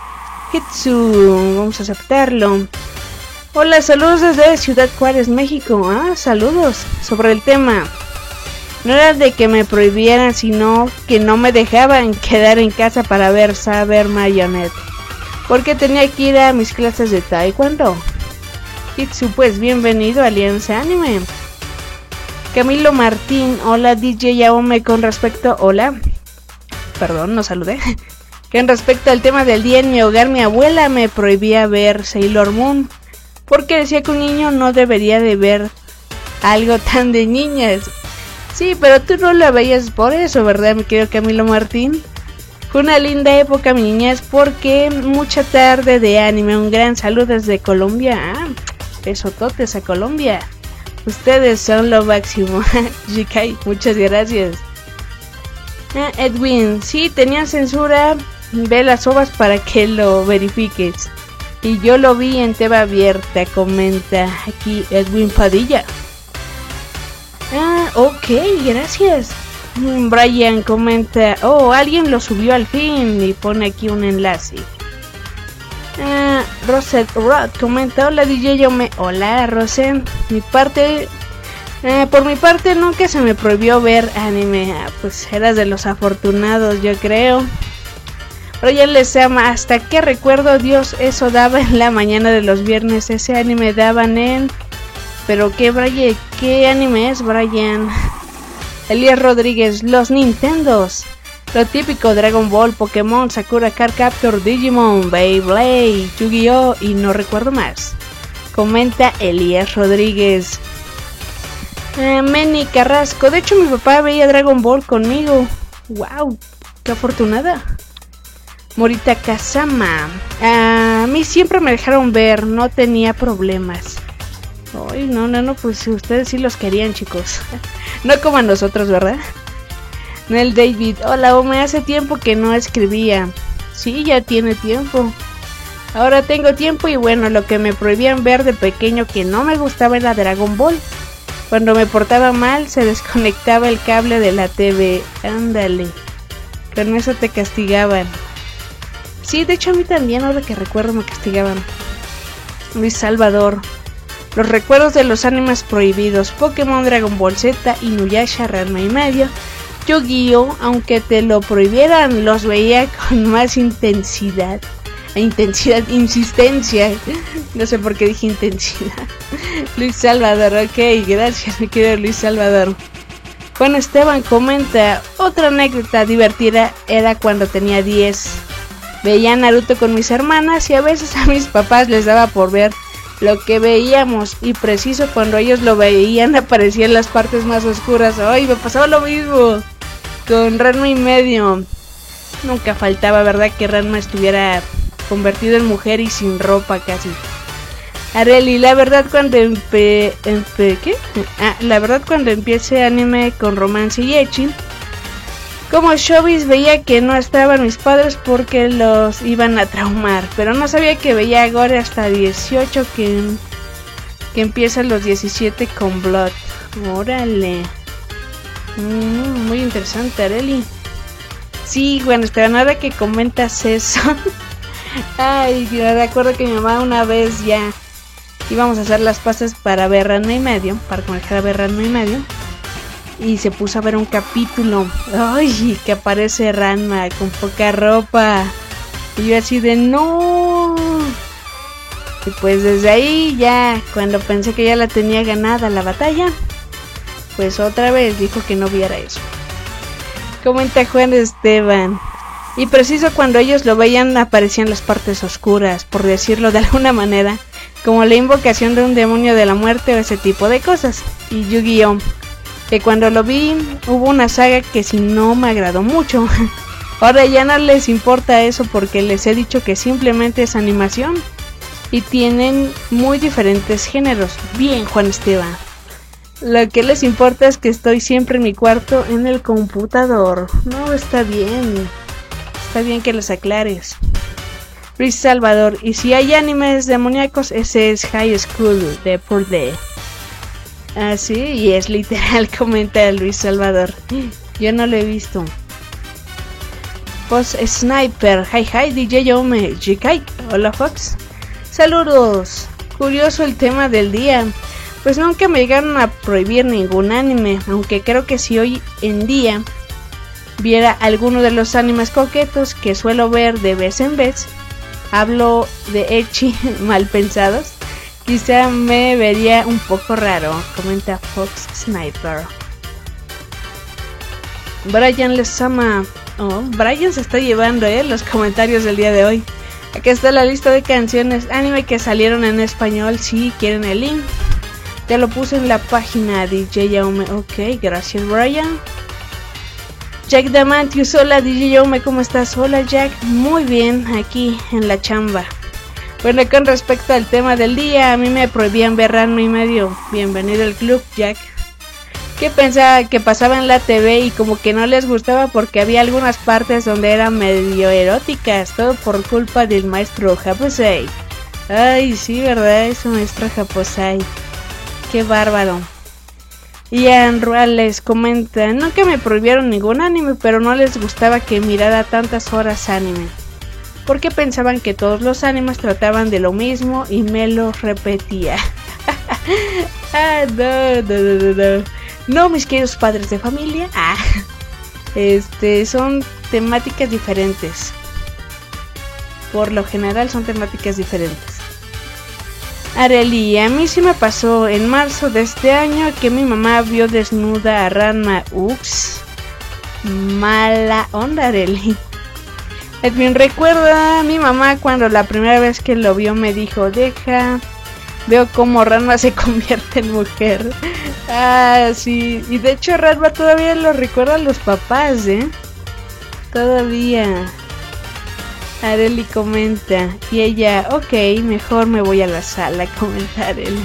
[SPEAKER 3] Hitsu, vamos a aceptarlo. Hola, saludos desde Ciudad Juárez, México. Ah, saludos. Sobre el tema. No era de que me prohibieran, sino que no me dejaban quedar en casa para ver Saber Marionette. Porque tenía que ir a mis clases de taekwondo. Itsu, pues bienvenido a Alianza Anime. Camilo Martín, hola D J Yaome, con respecto, hola, perdón, no saludé. Con respecto al tema del día, en mi hogar mi abuela me prohibía ver Sailor Moon, porque decía que un niño no debería de ver algo tan de niñas. Sí, pero tú no la veías por eso, ¿verdad, mi querido Camilo Martín? Fue una linda época, mi niñez, porque mucha tarde de anime. Un gran saludo desde Colombia. Ah, besototes a Colombia. Ustedes son lo máximo. Jikai, muchas gracias. Ah, Edwin, sí, tenía censura. Ve las ovas para que lo verifiques. Y yo lo vi en T V abierta, comenta aquí Edwin Padilla. Ah, ok, gracias. Brian comenta, oh, alguien lo subió al fin y pone aquí un enlace. Ah, Rosette Rod comenta, hola D J Yome. Hola Rosette, mi parte, eh, por mi parte nunca se me prohibió ver anime. Ah, pues eras de los afortunados, yo creo. Brian les ama, hasta que recuerdo Dios, eso daba en la mañana de los viernes. Ese anime daban en... Pero qué, Brian, ¿qué anime es, Brian? Elías Rodríguez, los Nintendos. Lo típico, Dragon Ball, Pokémon, Sakura Card Captor, Digimon, Beyblade, Yu-Gi-Oh! Y no recuerdo más. Comenta Elías Rodríguez. Eh, Meni Carrasco, de hecho mi papá veía Dragon Ball conmigo. Wow, qué afortunada. Morita Kazama, a mí siempre me dejaron ver, no tenía problemas. Ay, no, no, no, pues ustedes sí los querían, chicos. No como a nosotros, ¿verdad? Nel David, hola, me hace tiempo que no escribía. Sí, ya tiene tiempo. Ahora tengo tiempo y bueno, lo que me prohibían ver de pequeño que no me gustaba era Dragon Ball. Cuando me portaba mal se desconectaba el cable de la T V. Ándale. Con eso te castigaban. Sí, de hecho a mí también, ahora que recuerdo, me castigaban. Luis Salvador. Los recuerdos de los animes prohibidos. Pokémon, Dragon Ball Z, Inuyasha, Ranma y medio. Yu-Gi-Oh, aunque te lo prohibieran, los veía con más intensidad. Intensidad, insistencia. No sé por qué dije intensidad. Luis Salvador, ok, gracias, mi querido Luis Salvador. Juan Esteban comenta, otra anécdota divertida era cuando tenía diez. Veía Naruto con mis hermanas y a veces a mis papás les daba por ver lo que veíamos, y preciso cuando ellos lo veían aparecían las partes más oscuras. Ay, me pasaba lo mismo con Ranma y medio. Nunca faltaba, ¿verdad?, que Ranma estuviera convertido en mujer y sin ropa casi. Areli, la verdad cuando empe... empe ¿qué? Ah, la verdad cuando empiece anime con romance y ecchi, como showbiz veía que no estaban mis padres porque los iban a traumar, pero no sabía que veía gore hasta dieciocho, que, que empiezan los diecisiete con Blood. Órale. Mm, muy interesante, Areli. Sí, bueno, espera, nada que comentas eso. Ay, me recuerdo que mi mamá una vez ya íbamos a hacer las pasas para ver Ranma y medio, para comenzar a ver Ranma y medio. Y se puso a ver un capítulo. Ay, que aparece Ranma con poca ropa. Y yo así de no. Y pues desde ahí ya, cuando pensé que ya la tenía ganada la batalla, pues otra vez dijo que no viera eso. Comenta Juan Esteban. Y preciso cuando ellos lo veían aparecían las partes oscuras, por decirlo de alguna manera, como la invocación de un demonio de la muerte o ese tipo de cosas. Y Yu-Gi-Oh, que cuando lo vi hubo una saga que si no me agradó mucho. Ahora ya no les importa eso porque les he dicho que simplemente es animación y tienen muy diferentes géneros. Bien, Juan Esteban. Lo que les importa es que estoy siempre en mi cuarto en el computador. No, está bien. Está bien que les aclares. Luis Salvador, y si hay animes demoníacos, ese es High School de por D. Ah, sí, y es literal, comenta Luis Salvador. Yo no lo he visto. Post Sniper, hi hi, D J Yome, Jikai, hola Fox. Saludos. Curioso el tema del día. Pues nunca me llegaron a prohibir ningún anime, aunque creo que si hoy en día viera alguno de los animes coquetos que suelo ver de vez en vez, hablo de ecchi mal pensados, Quizá me vería un poco raro, comenta Fox Sniper. Brian Lezama. Oh, Brian se está llevando eh, los comentarios del día de hoy. Aquí está la lista de canciones anime que salieron en español. Si quieren el link, ya lo puse en la página D J Yaume. Ok, gracias Brian. Jack Damantius, hola D J Yaume, ¿cómo estás? Hola Jack, muy bien, aquí en la chamba. Bueno, con respecto al tema del día, a mí me prohibían ver Ranma y medio. Bienvenido al club, Jack. Que pensaba que pasaba en la T V y como que no les gustaba porque había algunas partes donde eran medio eróticas, todo por culpa del maestro Japosai. Ay, sí, verdad, es un maestro Japosai. Qué bárbaro. Ian Ruales comenta, nunca me prohibieron ningún anime, pero no les gustaba que mirara tantas horas anime, porque pensaban que todos los animes trataban de lo mismo y me lo repetía. Ah, no, no, no, no. No, mis queridos padres de familia. Ah, este, son temáticas diferentes. Por lo general son temáticas diferentes. Areli, a mí sí me pasó en marzo de este año que mi mamá vio desnuda a Ranma. Ups, mala onda, Areli. Edwin, recuerda a mi mamá cuando la primera vez que lo vio me dijo, deja, veo cómo Ranma se convierte en mujer. Ah, sí, y de hecho Ranma todavía lo recuerdan los papás, ¿eh? Todavía. Areli comenta, y ella, ok, mejor me voy a la sala, comenta Areli.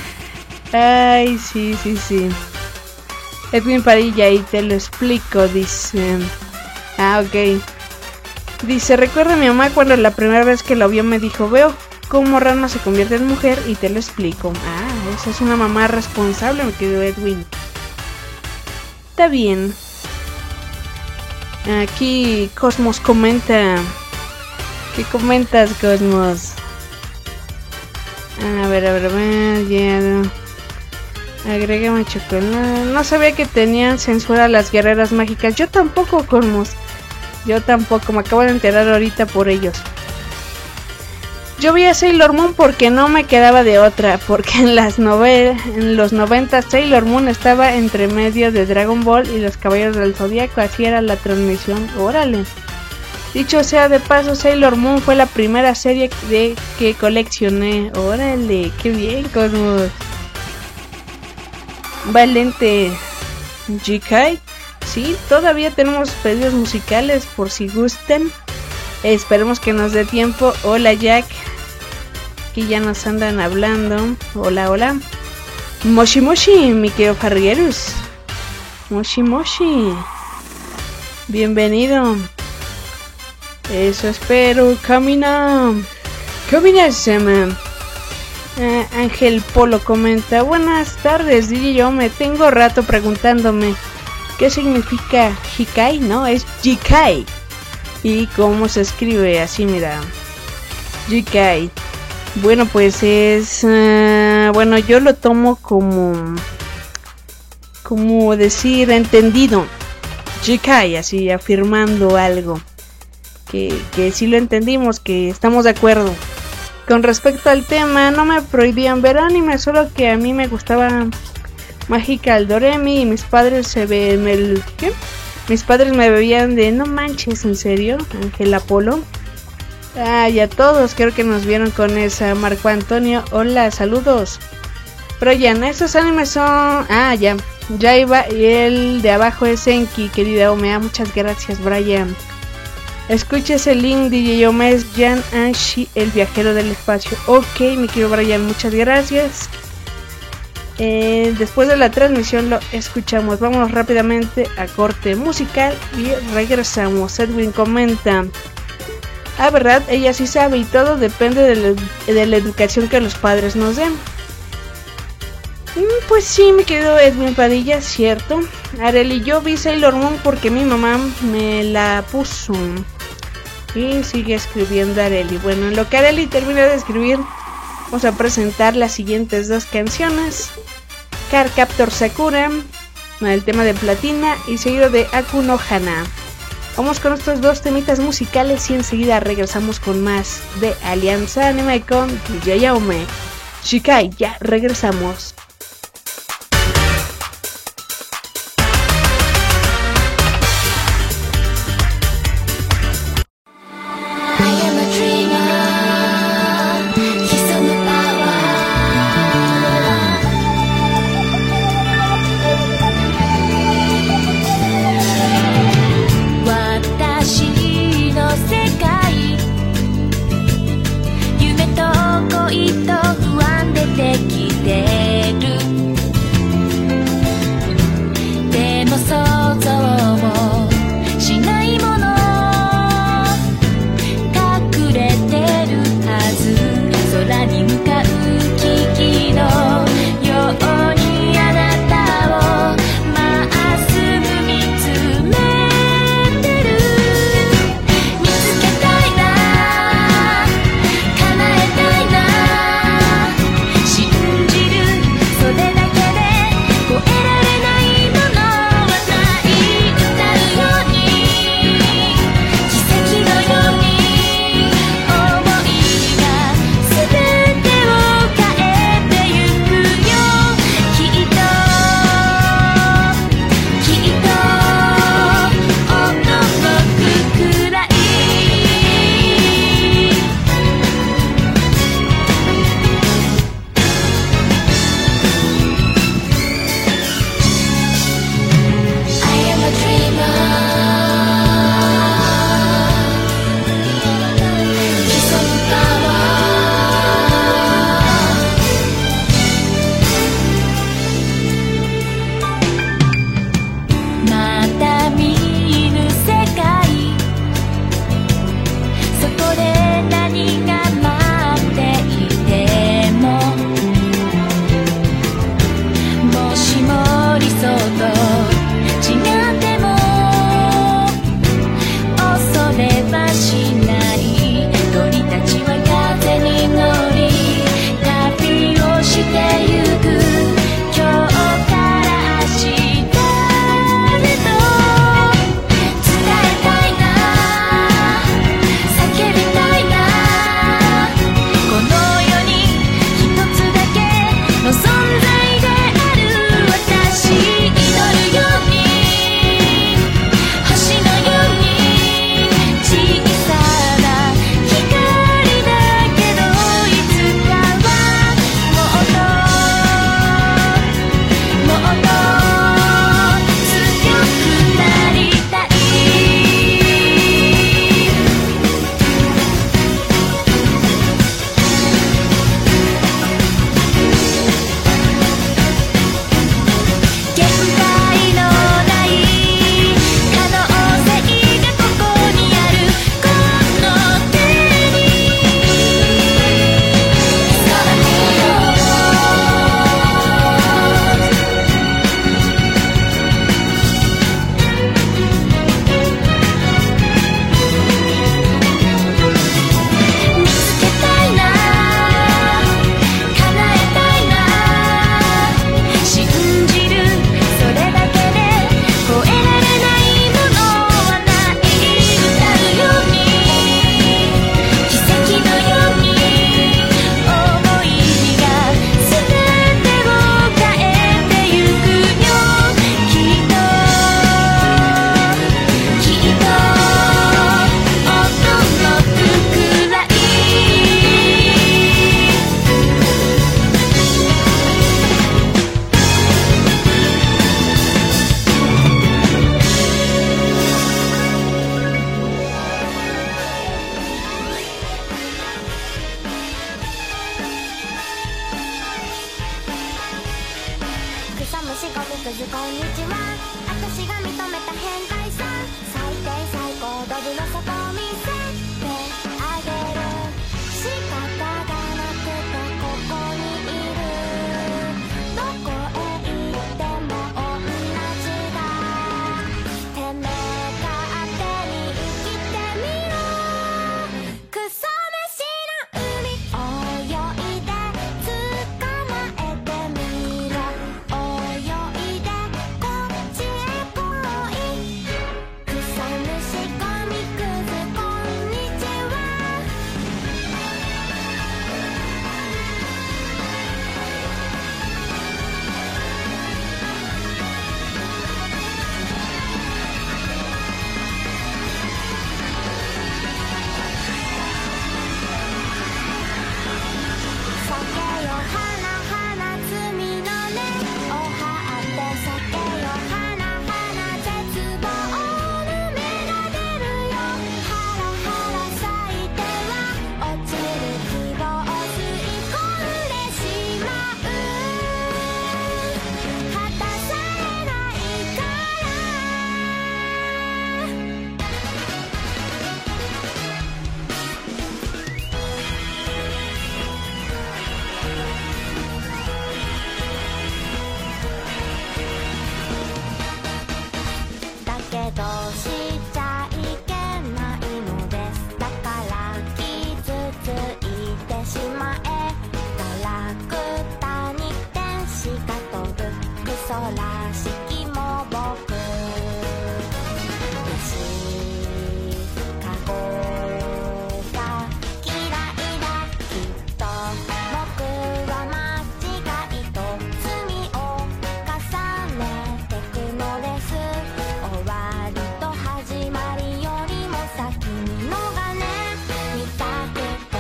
[SPEAKER 3] Ay, sí, sí, sí. Edwin Padilla, y te lo explico, dice. Ah, ok. Dice, recuerda a mi mamá cuando la primera vez que lo vio me dijo, veo cómo Ranma se convierte en mujer y te lo explico. Ah, esa es una mamá responsable, mi querido Edwin. Está bien. Aquí Cosmos comenta. ¿Qué comentas, Cosmos? A ver, a ver, a ver, ya. Yeah. Agrégame chocolate. No sabía que tenían censura las guerreras mágicas. Yo tampoco, Cosmos. Yo tampoco, me acabo de enterar ahorita por ellos. Yo vi a Sailor Moon porque no me quedaba de otra, porque en las nove en los noventa Sailor Moon estaba entre medio de Dragon Ball y los Caballeros del Zodiaco, así era la transmisión. Órale. Dicho sea de paso, Sailor Moon fue la primera serie de que coleccioné. Órale, qué bien, Cosmos. Valente G K. Sí, todavía tenemos pedidos musicales por si gustan. Esperemos que nos dé tiempo. Hola Jack, que ya nos andan hablando. Hola, hola. Moshi Moshi, mi querido Farrierus. Moshi Moshi, bienvenido. Eso espero. Camina. Camina, Sema. Uh, Ángel Polo comenta, buenas tardes, D J Yaume, tengo rato preguntándome ¿qué significa Hikai? No, es Jikai. ¿Y cómo se escribe? Así, mira. Jikai. Bueno, pues es... Uh, bueno, yo lo tomo como... Como decir entendido. Jikai, así, afirmando algo. Que, que sí lo entendimos, que estamos de acuerdo. Con respecto al tema, no me prohibían ver anime, solo que a mí me gustaba Magical Doremi y mis padres se ven el... ¿Qué? Mis padres me veían de, no manches, ¿en serio? Ángel Apolo. Ah, y a todos, creo que nos vieron con esa. Marco Antonio, hola, saludos. Brian, esos animes son... Ah, ya, ya iba, y el de abajo es Enki, querida Omea, muchas gracias, Brian. Escucha ese link, D J Yaume, es Jan Anshi, el viajero del espacio. Ok, mi querido Brian, muchas gracias. Eh, después de la transmisión lo escuchamos. Vamos rápidamente a corte musical y regresamos. Edwin comenta, ah, verdad, ella sí sabe y todo depende de la, de la educación que los padres nos den. Mm, pues sí, mi querido Edwin Padilla, cierto. Areli, yo vi Sailor Moon porque mi mamá me la puso. Y sigue escribiendo Areli. Bueno, en lo que Areli termina de escribir, vamos a presentar las siguientes dos canciones. Card Captor Sakura, el tema de Platina, y seguido de Aku no Hana. Vamos con estos dos temitas musicales y enseguida regresamos con más de Alianza Anime con D J Yaume. Shikai, ya regresamos.
[SPEAKER 5] 「 式も僕かごが嫌いだきっと僕は間違いと罪を重ねてくのです終わりと始まりよりも先にのがね見たくて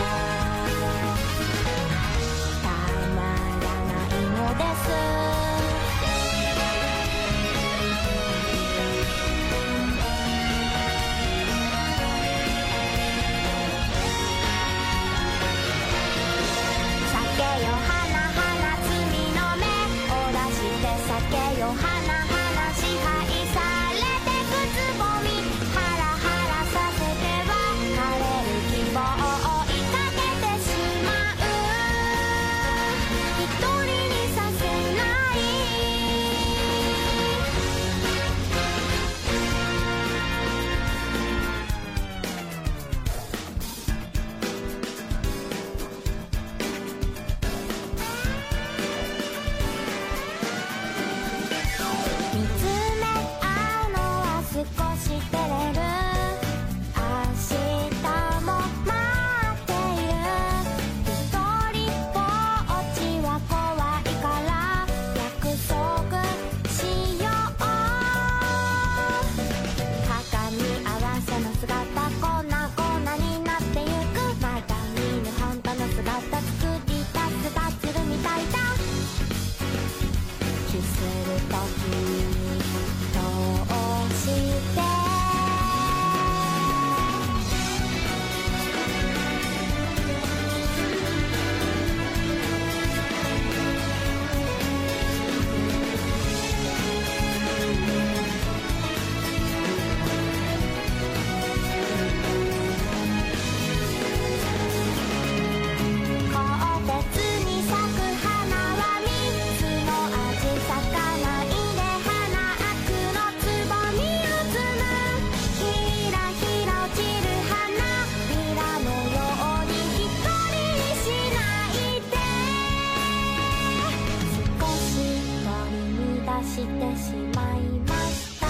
[SPEAKER 5] たまらないのです酒よ花花罪の目を出して酒よ花花支配されてくつぼみハラハラさせては枯れる希望を追いかけてしまう一人にさせない見つめ合うのは少し照れる明日も待っている一人ぼっちは怖いから約束しよう鏡合わせの姿こんなこんなになってゆくまだ見ぬ本当の姿作り出すバツルみたいだキスるときどうして鋼鉄に咲く花は蜜の味咲かないで花悪のつぼみを摘むひらひら落ちる花びらのように一人にしないで少し取り乱してしまいました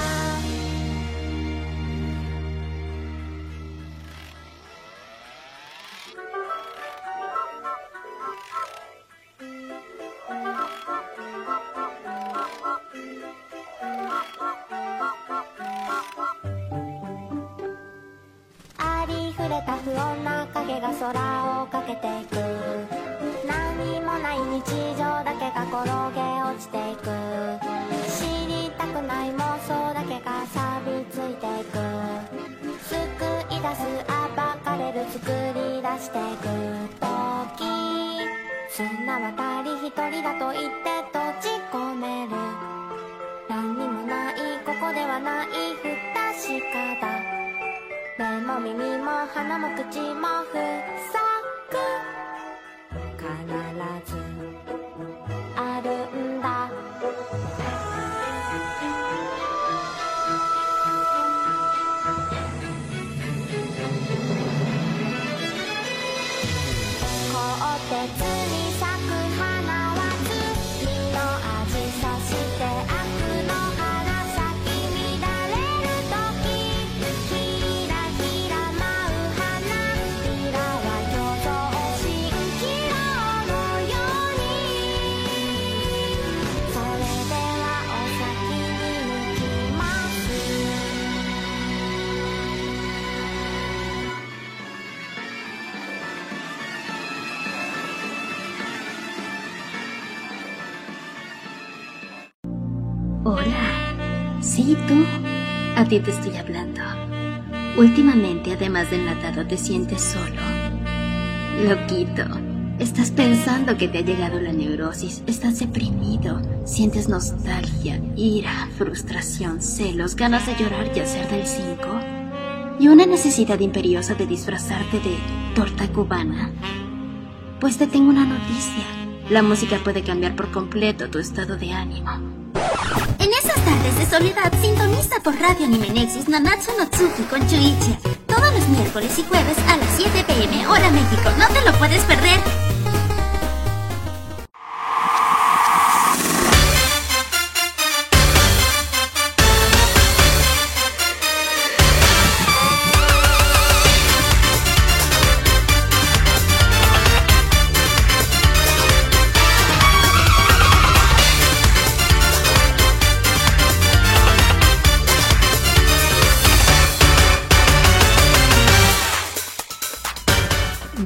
[SPEAKER 5] ありふれた不穏な影が空をかけていく何もない日常だけが転げ落ちていく知りたくない妄想だけが錆びついていく救い出す暴かれる作り出していく時綱渡り一人だと言って閉じ込める何にもないここではない不確かだ目も耳も鼻も口も塞ぐ必ずあるんだ鋼鉄に咲く花は罪の味そして悪の花咲き乱れる時ひらひら舞う花びらは虚像蜃気楼のようにそれではお先に抜きます
[SPEAKER 8] Hola, sí, tú. A ti te estoy hablando. Últimamente, además de enlatado, te sientes solo. Loquito. Estás pensando que te ha llegado la neurosis. Estás deprimido. Sientes nostalgia, ira, frustración, celos, ganas de llorar y hacer del cinco. Y una necesidad imperiosa de disfrazarte de torta cubana. Pues te tengo una noticia. La música puede cambiar por completo tu estado de ánimo.
[SPEAKER 7] En esas tardes de soledad, sintoniza por Radio Anime Nexus Nanatsu no Tsuki con Chuichi. Todos los miércoles y jueves a las siete pe eme hora México. No te lo puedes perder.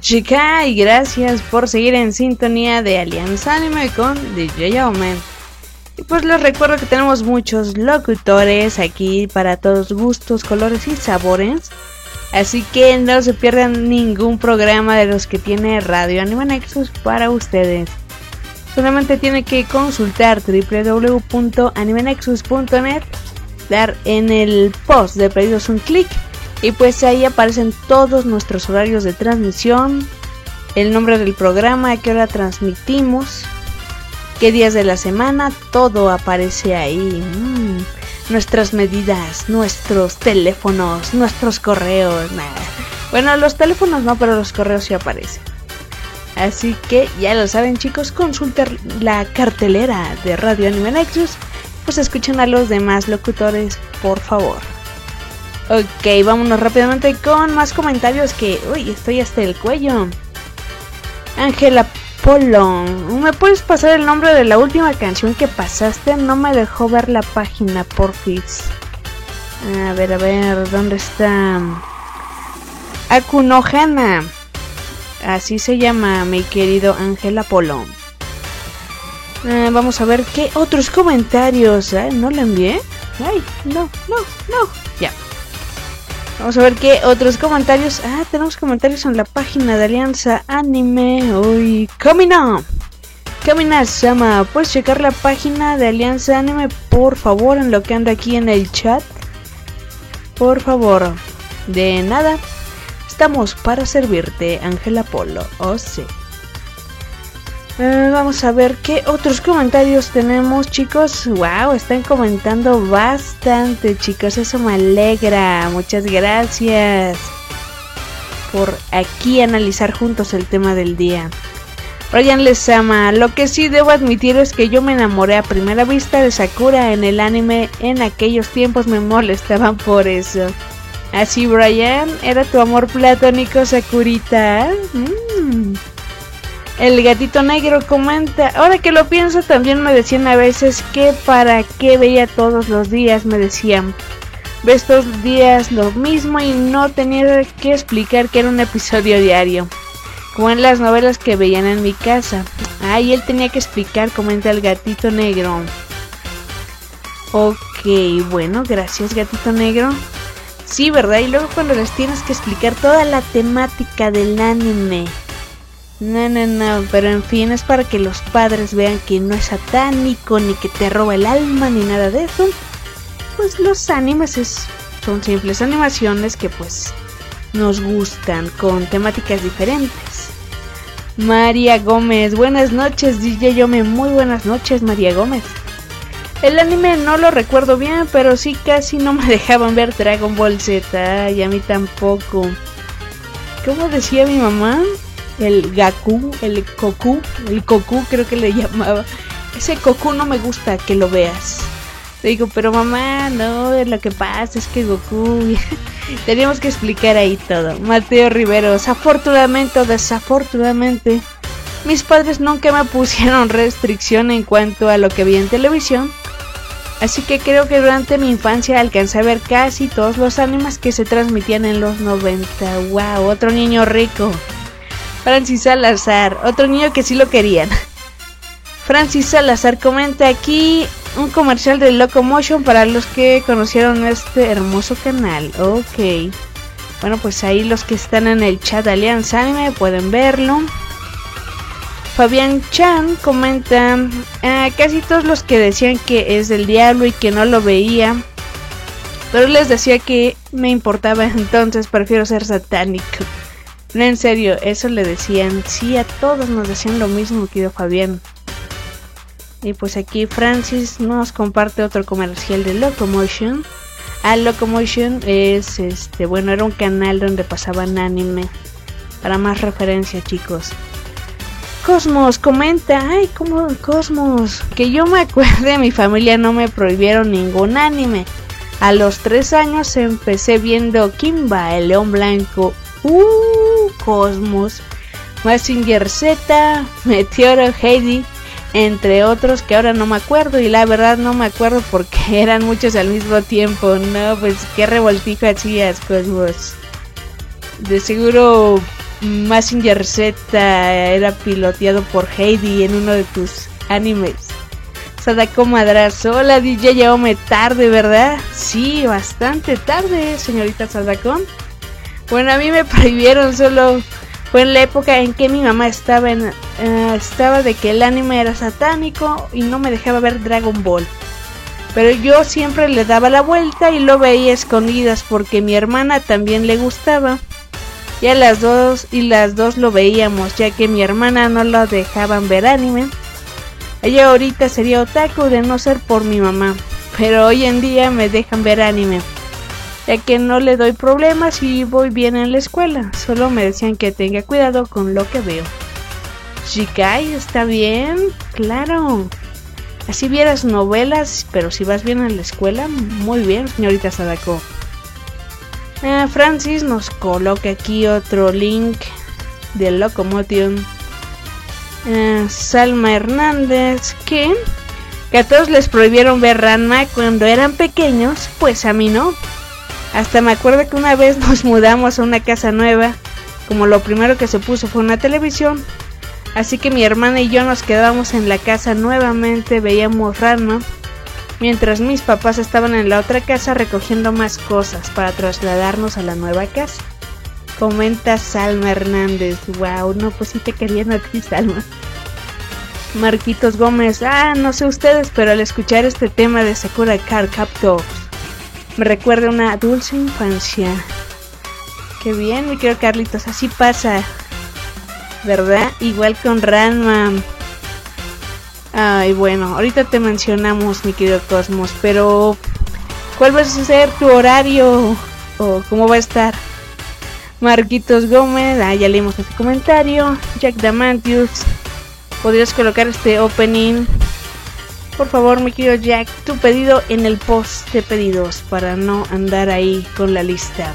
[SPEAKER 3] chica, y gracias por seguir en sintonía de Alianza Anime con D J Omen. Y pues les recuerdo que tenemos muchos locutores aquí para todos gustos, colores y sabores. Así que no se pierdan ningún programa de los que tiene Radio Anime Nexus para ustedes. Solamente tienen que consultar doble u doble u doble u punto anime nexus punto net, dar en el post de pedidos un clic y pues ahí aparecen todos nuestros horarios de transmisión, el nombre del programa, a qué hora transmitimos, qué días de la semana, todo aparece ahí. Mm, nuestras medidas, nuestros teléfonos, nuestros correos, nada. Bueno, los teléfonos no, pero los correos sí aparecen. Así que ya lo saben, chicos, consulten la cartelera de Radio Anime Nexus, pues escuchen a los demás locutores, por favor. Ok, vámonos rápidamente con más comentarios que... Uy, estoy hasta el cuello. Ángela Polo, ¿me puedes pasar el nombre de la última canción que pasaste? No me dejó ver la página, porfis. A ver, a ver, ¿dónde está? Akunohana. Así se llama, mi querido Ángela Polo. Eh, vamos a ver qué otros comentarios. ¿Eh? ¿No lo envié? Ay, no, no, no. Ya. Vamos a ver qué otros comentarios. Ah, tenemos comentarios en la página de Alianza Anime. Uy, Kamina. Kamina Sama, ¿puedes checar la página de Alianza Anime, por favor, en lo que anda aquí en el chat? Por favor. De nada. Estamos para servirte, Ángela Polo. Oh, sí. Eh, vamos a ver qué otros comentarios tenemos, chicos. Wow, están comentando bastante, chicos. Eso me alegra. Muchas gracias por aquí analizar juntos el tema del día. Ryan Lezama, lo que sí debo admitir es que yo me enamoré a primera vista de Sakura en el anime. En aquellos tiempos me molestaban por eso. Así, Brian, ¿era tu amor platónico Sakurita? Mm. El gatito negro comenta, ahora que lo pienso, también me decían a veces que para qué veía todos los días, me decían. Ves todos los días lo mismo y no tenía que explicar que era un episodio diario, como en las novelas que veían en mi casa. Ah, y él tenía que explicar, comenta el gatito negro. Ok, bueno, gracias, gatito negro. Sí, ¿verdad? Y luego cuando les tienes que explicar toda la temática del anime. No, no, no, pero en fin, es para que los padres vean que no es satánico, ni que te roba el alma, ni nada de eso. Pues los animes es, son simples animaciones que pues nos gustan, con temáticas diferentes. María Gómez, buenas noches, D J Yome, muy buenas noches, María Gómez. El anime no lo recuerdo bien, pero sí casi no me dejaban ver Dragon Ball Z, y a mí tampoco. ¿Cómo decía mi mamá? El Gaku, el Goku, el Goku creo que le llamaba. Ese Goku no me gusta que lo veas. Le digo, pero mamá, no, lo que pasa es que Goku... Teníamos que explicar ahí todo. Mateo Riveros, afortunadamente o desafortunadamente, mis padres nunca me pusieron restricción en cuanto a lo que vi en televisión. Así que creo que durante mi infancia alcancé a ver casi todos los animes que se transmitían en los noventa. Wow, otro niño rico. Francis Salazar, otro niño que sí lo querían. Francis Salazar comenta aquí un comercial de Locomotion para los que conocieron este hermoso canal. Ok. Bueno, pues ahí los que están en el chat de Alianza Anime pueden verlo. Fabián Chan comenta, eh, casi todos los que decían que es del diablo y que no lo veía, pero les decía que me importaba, entonces prefiero ser satánico. No, en serio, eso le decían. Sí, a todos nos decían lo mismo, querido Fabián. Y pues aquí Francis nos comparte otro comercial de Locomotion. Ah, Locomotion es, este, bueno, era un canal donde pasaban anime. Para más referencia, chicos. Cosmos comenta, ay, como Cosmos, que yo me acuerde, a mi familia no me prohibieron ningún anime. A los tres años empecé viendo Kimba, el león blanco. Uh, Cosmos, Mazinger Z, Meteoro, Heidi, entre otros que ahora no me acuerdo, y la verdad no me acuerdo porque eran muchos al mismo tiempo. No, pues qué revoltijo hacías, Cosmos. De seguro Mazinger Z era piloteado por Heidi en uno de tus animes. Sadako Madrazo, hola D J, llegóme tarde, ¿verdad? Sí, bastante tarde, señorita Sadako. Bueno, a mí me prohibieron, solo fue en la época en que mi mamá estaba en, uh, estaba de que el anime era satánico y no me dejaba ver Dragon Ball. Pero yo siempre le daba la vuelta y lo veía escondidas porque mi hermana también le gustaba. Y a las dos y las dos lo veíamos, ya que mi hermana no lo dejaban ver anime. Ella ahorita sería otaku de no ser por mi mamá, pero hoy en día me dejan ver anime, ya que no le doy problemas y voy bien en la escuela. Solo me decían que tenga cuidado con lo que veo. Shikai, ¿está bien? Claro. Así vieras novelas, pero si vas bien en la escuela, muy bien, señorita Sadako. Eh, Francis nos coloca aquí otro link de Locomotion. Eh, Salma Hernández, que, que a todos les prohibieron ver Ranma cuando eran pequeños, pues a mí no. Hasta me acuerdo que una vez nos mudamos a una casa nueva, como lo primero que se puso fue una televisión, así que mi hermana y yo nos quedábamos en la casa nuevamente, veíamos Ranma, mientras mis papás estaban en la otra casa recogiendo más cosas para trasladarnos a la nueva casa. Comenta Salma Hernández. Wow, no, pues sí te querían a ti, Salma. Marquitos Gómez. Ah, no sé ustedes, pero al escuchar este tema de Sakura Card Captors me recuerda una dulce infancia. Qué bien, mi querido Carlitos, así pasa, ¿verdad? Igual con Ranma. Ay, bueno, ahorita te mencionamos, mi querido Cosmos, pero ¿cuál va a ser tu horario? ¿O cómo va a estar? Marquitos Gómez, ah, ya leímos este comentario. Jack Damantius, ¿podrías colocar este opening? Por favor, mi querido Jack, tu pedido en el post de pedidos para no andar ahí con la lista.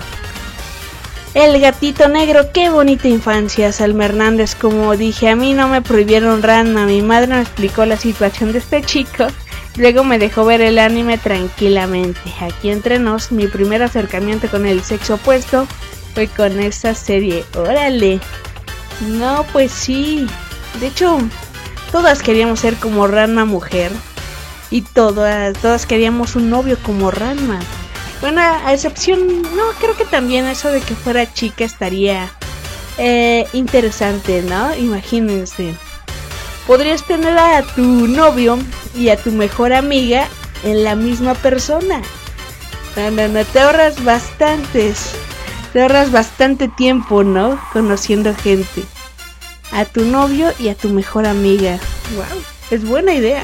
[SPEAKER 3] El gatito negro, qué bonita infancia, Salma Hernández. Como dije, a mí no me prohibieron Ranma, mi madre me explicó la situación de este chico, luego me dejó ver el anime tranquilamente. Aquí entre nos, mi primer acercamiento con el sexo opuesto fue con esa serie. ¡Órale! No, pues sí. De hecho, todas queríamos ser como Ranma mujer. Y todas, todas queríamos un novio como Ranma. Bueno, a excepción, no, creo que también eso de que fuera chica estaría eh, interesante, ¿no? Imagínense. Podrías tener a tu novio y a tu mejor amiga en la misma persona. No, no, no, te ahorras bastantes. Te ahorras bastante tiempo, ¿no? Conociendo gente. A tu novio y a tu mejor amiga. Wow, es buena idea.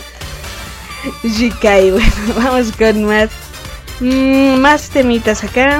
[SPEAKER 3] Shikai, bueno, vamos con más. Mm, más temitas acá.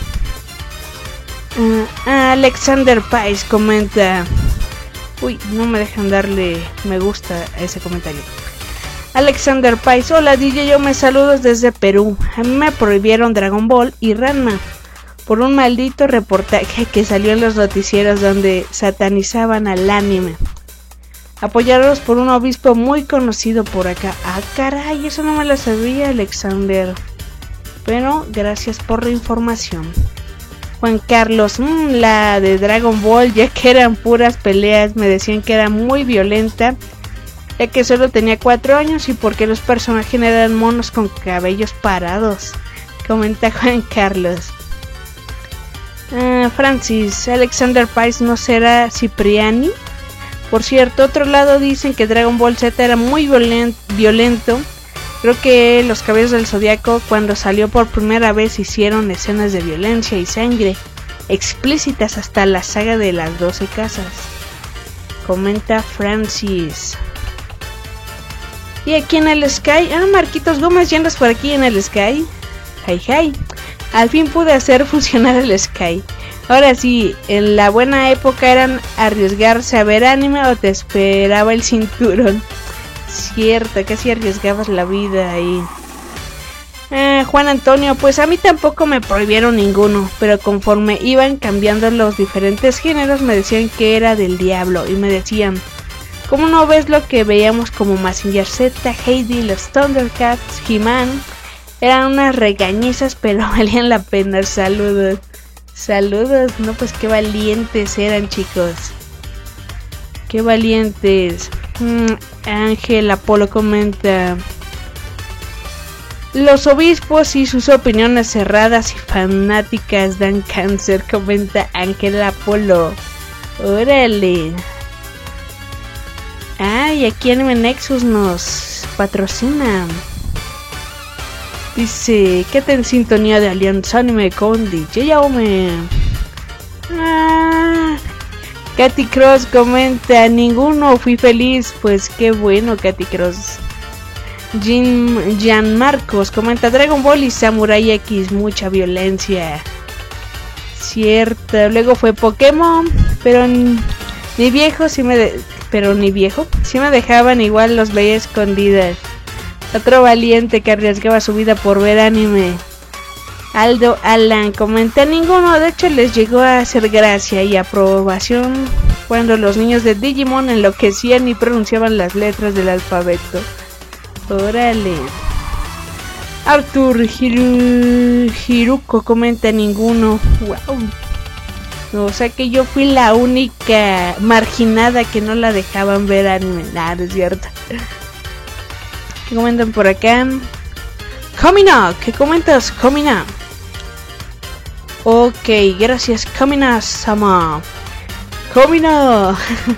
[SPEAKER 3] Uh, Alexander Pais comenta. Uy, no me dejan darle me gusta a ese comentario. Alexander Pais, hola D J, yo me saludo desde Perú. A mí me prohibieron Dragon Ball y Ranma por un maldito reportaje que salió en los noticieros donde satanizaban al anime, apoyados por un obispo muy conocido por acá. Ah, caray, eso no me lo sabía, Alexander. Pero gracias por la información. Juan Carlos, mmm, la de Dragon Ball, ya que eran puras peleas, me decían que era muy violenta, ya que solo tenía cuatro años y porque los personajes eran monos con cabellos parados. Comenta Juan Carlos. Uh, Francis, Alexander Pais, ¿no será Cipriani? Por cierto, otro lado dicen que Dragon Ball Z era muy violent- violento. Creo que los Caballeros del Zodiaco cuando salió por primera vez hicieron escenas de violencia y sangre explícitas hasta la saga de las doce casas. Comenta Francis. Y aquí en el Sky, ah, Marquitos Gómez, ¿ya andas por aquí en el Sky? Hi, hi. Al fin pude hacer funcionar el Sky. Ahora sí, en la buena época eran arriesgarse a ver anime o te esperaba el cinturón. Cierto, casi arriesgabas la vida ahí. Eh, Juan Antonio, pues a mí tampoco me prohibieron ninguno, pero conforme iban cambiando los diferentes géneros me decían que era del diablo y me decían, ¿cómo no ves lo que veíamos como Mazinger Z, Heidi, los Thundercats, He-Man? Eran unas regañizas, pero valían la pena. Saludos. Saludos, no pues qué valientes eran, chicos. Qué valientes. Mm, Ángel Apolo comenta: los obispos y sus opiniones cerradas y fanáticas dan cáncer, comenta Ángel Apolo. Órale. Ay, aquí Anime Nexus nos patrocina. Dice, quédate en sintonía de Alianza Anime con D J Yaume. Ah, Katy Cross comenta, ninguno, fui feliz. Pues qué bueno, Katy Cross. Jin, Jan Marcos comenta, Dragon Ball y Samurai X, mucha violencia. Cierto, luego fue Pokémon, pero ni, ni viejo, sí me de, pero ni viejo, sí me dejaban, igual los veía escondidas. Otro valiente que arriesgaba su vida por ver anime. Aldo Alan comenta, ninguno, de hecho les llegó a hacer gracia y aprobación cuando los niños de Digimon enloquecían y pronunciaban las letras del alfabeto. Órale. Arthur Hiru, Hiruko comenta, ninguno. Wow. O sea que yo fui la única marginada que no la dejaban ver anime. Nah, no es cierto. ¿Qué comentan por acá? Comina, ¿qué comentas, Comina? Ok, gracias, Comina Sama. Comina.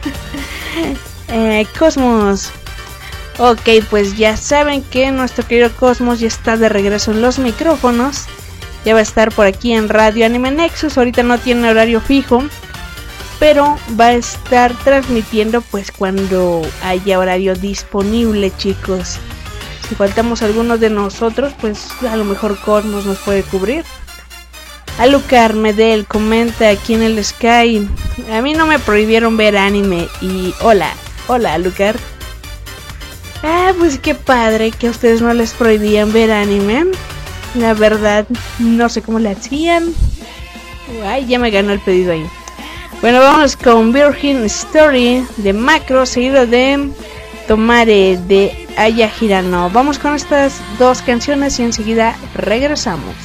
[SPEAKER 3] eh, Cosmos. Ok, pues ya saben que nuestro querido Cosmos ya está de regreso en los micrófonos. Ya va a estar por aquí en Radio Anime Nexus. Ahorita no tiene horario fijo, pero va a estar transmitiendo pues cuando haya horario disponible, chicos. Si faltamos algunos de nosotros, pues a lo mejor Cosmos nos puede cubrir. Alucard Medel comenta aquí en el Sky, a mí no me prohibieron ver anime. Y hola, hola Alucard. Ah, pues qué padre que a ustedes no les prohibían ver anime. La verdad, no sé cómo le hacían. Ay, ya me ganó el pedido ahí. Bueno, vamos con Virgin Story de Macro, seguido de Tomare de Aya Hirano. Vamos con estas dos canciones y enseguida regresamos.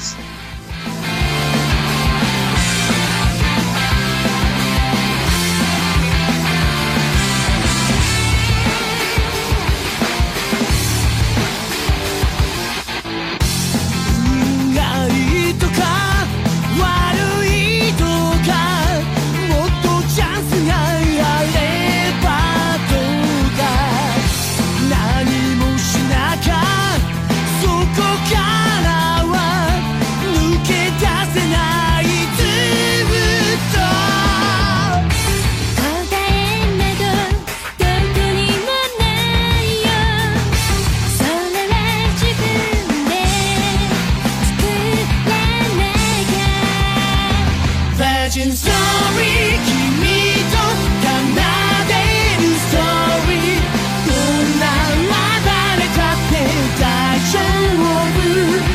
[SPEAKER 1] 「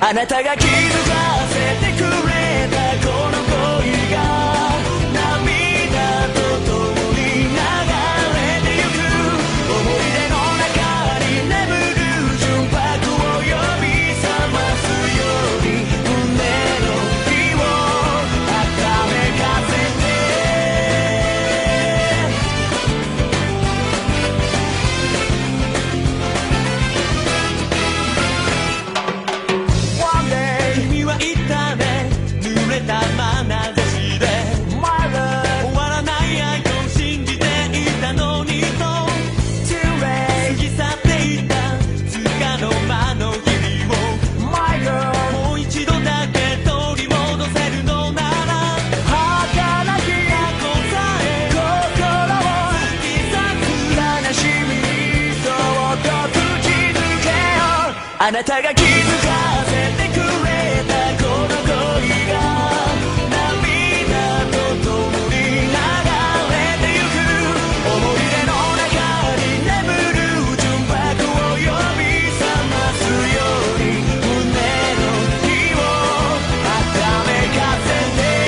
[SPEAKER 6] あなたが気づかせてくれたこの恋が涙とともに流れてゆく思い出の中に眠る純白を呼び覚ますように胸の火を温めかせてOne day 君は言ったね濡れた眼差しで My love 終わらない愛を信じていたのにと Too late 過ぎ去っていったつかの間の日々を My girl もう一度だけ取り戻せるのなら儚き過去さえ心を突き刺す悲しみにそっと突き抜けようあなたが気づかせてくれたこの恋が涙とともに流れてゆく思い出の中に眠る純白を呼び覚ますように胸の火を温めかせ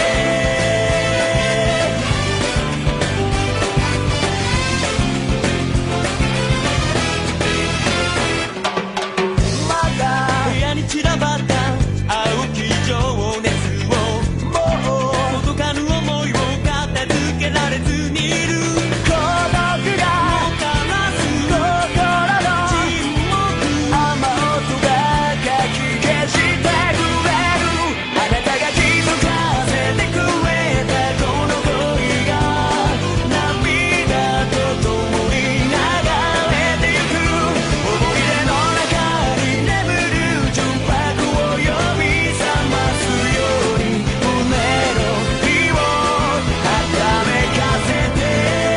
[SPEAKER 6] てまだ部屋に散らばった青き情熱をもう届かぬ思いを片付けられずにいる孤独がもたらす心の沈黙雨音がかき消してくれるあなたが気づかせてくれたこの恋が涙とともに流れてゆく思い出の中に眠る純白を呼び覚ますように胸の火を温めかせて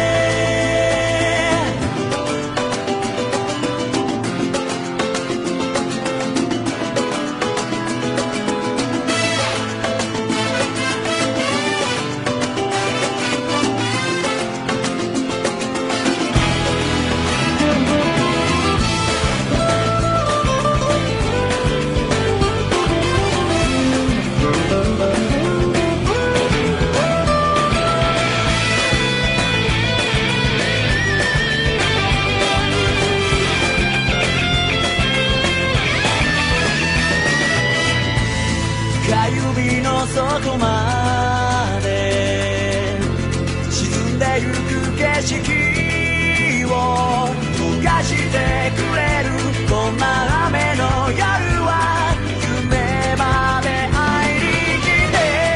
[SPEAKER 6] 深い海の底まで沈んでゆく景色を溶かしてくれるこんな雨の夜は夢まで会いに来て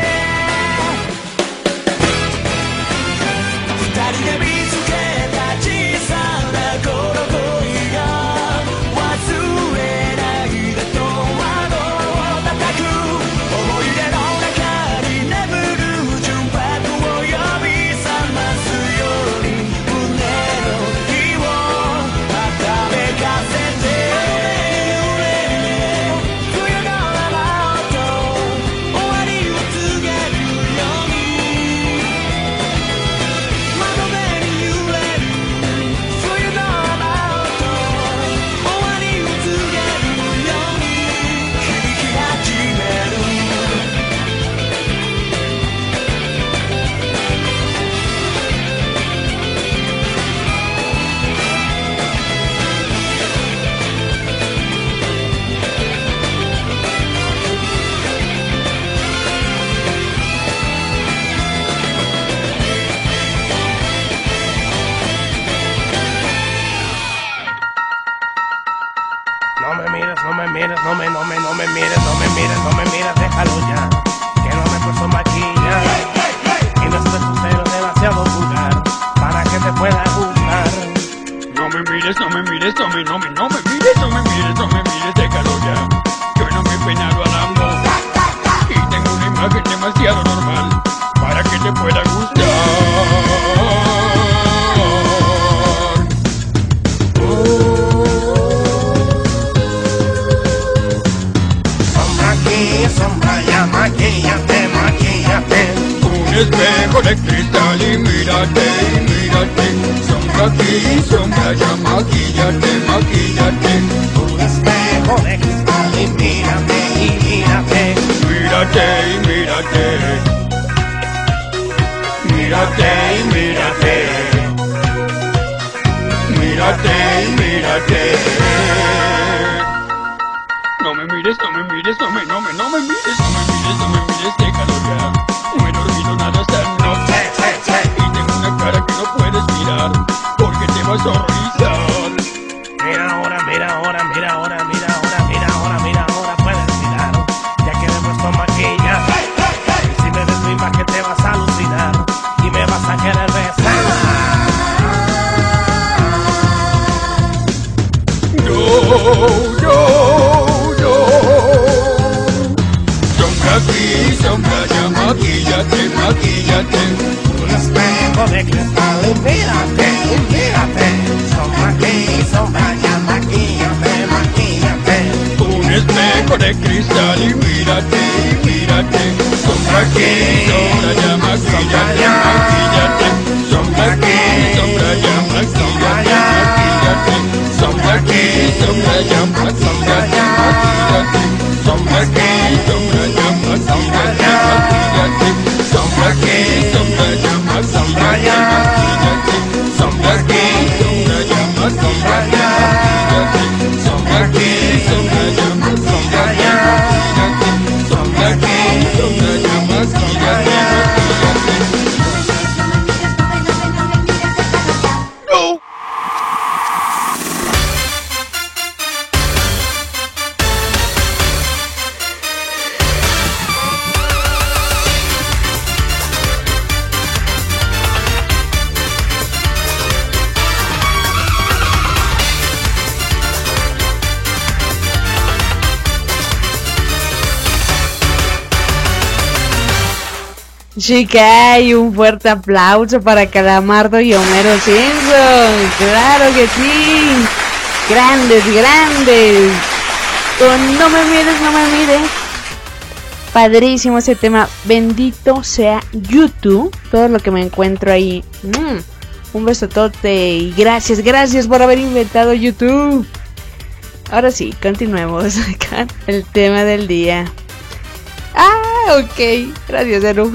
[SPEAKER 6] 二人で見つけた小さなこの恋が忘れないでと窓を叩く思い出の中に眠る純白を呼び覚ますように胸の火を温めかせて冬の雨音終わりを告げるように窓辺に揺れる冬の雨音終わりを告げるように響き始める
[SPEAKER 2] No me mires, no me mires, no me, no me, no me mires, no me mires, no me mires, déjalo ya, que no me he puesto maquillaje y no estoy soltero demasiado vulgar para que te pueda gustar.
[SPEAKER 9] No me mires, no me mires, no me, no me, no me mires, no me mires, no me mires, déjalo ya. Yo no me he peinado al amor y tengo una imagen demasiado normal para que te pueda gustar.
[SPEAKER 2] Sombra aquí, sombra allá, maquillate, maquillate.
[SPEAKER 9] Un espejo de cristal y mírate, y mírate. Sombra sombra aquí, sombra allá, maquíllate, maquíllate.
[SPEAKER 2] Un espejo de cristal y mírate, y mírate.
[SPEAKER 9] Mírate y mírate. Mírate y mírate. Mírate y mírate. No me mires, no me mires, no me, no me, no me mires, no me mires, no me mires, déjalo ya. No he dormido nada esta noche y tengo una cara que no puedes mirar porque te vas a horrorizar.
[SPEAKER 2] Mira ahora, mira ahora, mira ahora, mira ahora, mira ahora, mira ahora, puedes mirar, ya que me he puesto maquillaje. Y si me ves mi imagen te vas a alucinar y me vas a querer besar.
[SPEAKER 9] No, no, no. Sombra aquí, sombra allá, maquíllate, maquíllate.
[SPEAKER 2] Un espejo de cristal y mírate, y mírate. Sombra aquí, sombra allá, maquíllate, maquíllate.
[SPEAKER 9] Un espejo de cristal y mírate, y mírate. Sombra aquí, sombra allá, maquíllate, maquíllate. Sombra aquí, sombra allá, maquíllate, maquíllate. Sombra aquí, sombra allá, maquíllate, maquíllate. Sombra aquí, sombra allá, maquíllate, maquíllate. Sombra aquí, sombra allá, maquíllate, maquíllate. Sombra aquí, sombra allá, maquíllate, maquíllate. Sombra aquí, sombra allá, maquíllate, maquíllate. Sombra aquí, sombra allá, maquíllate, maquíllate. ¡No!
[SPEAKER 3] Chica, y un fuerte aplauso para Calamardo y Homero Simpson. Claro que sí. Grandes, grandes. Con No me mires, no me mires. Padrísimo ese tema. Bendito sea YouTube. Todo lo que me encuentro ahí. Mm, un besotote y gracias, gracias por haber inventado YouTube. Ahora sí, continuemos con el tema del día. Ah, ok. Gracias, Eru.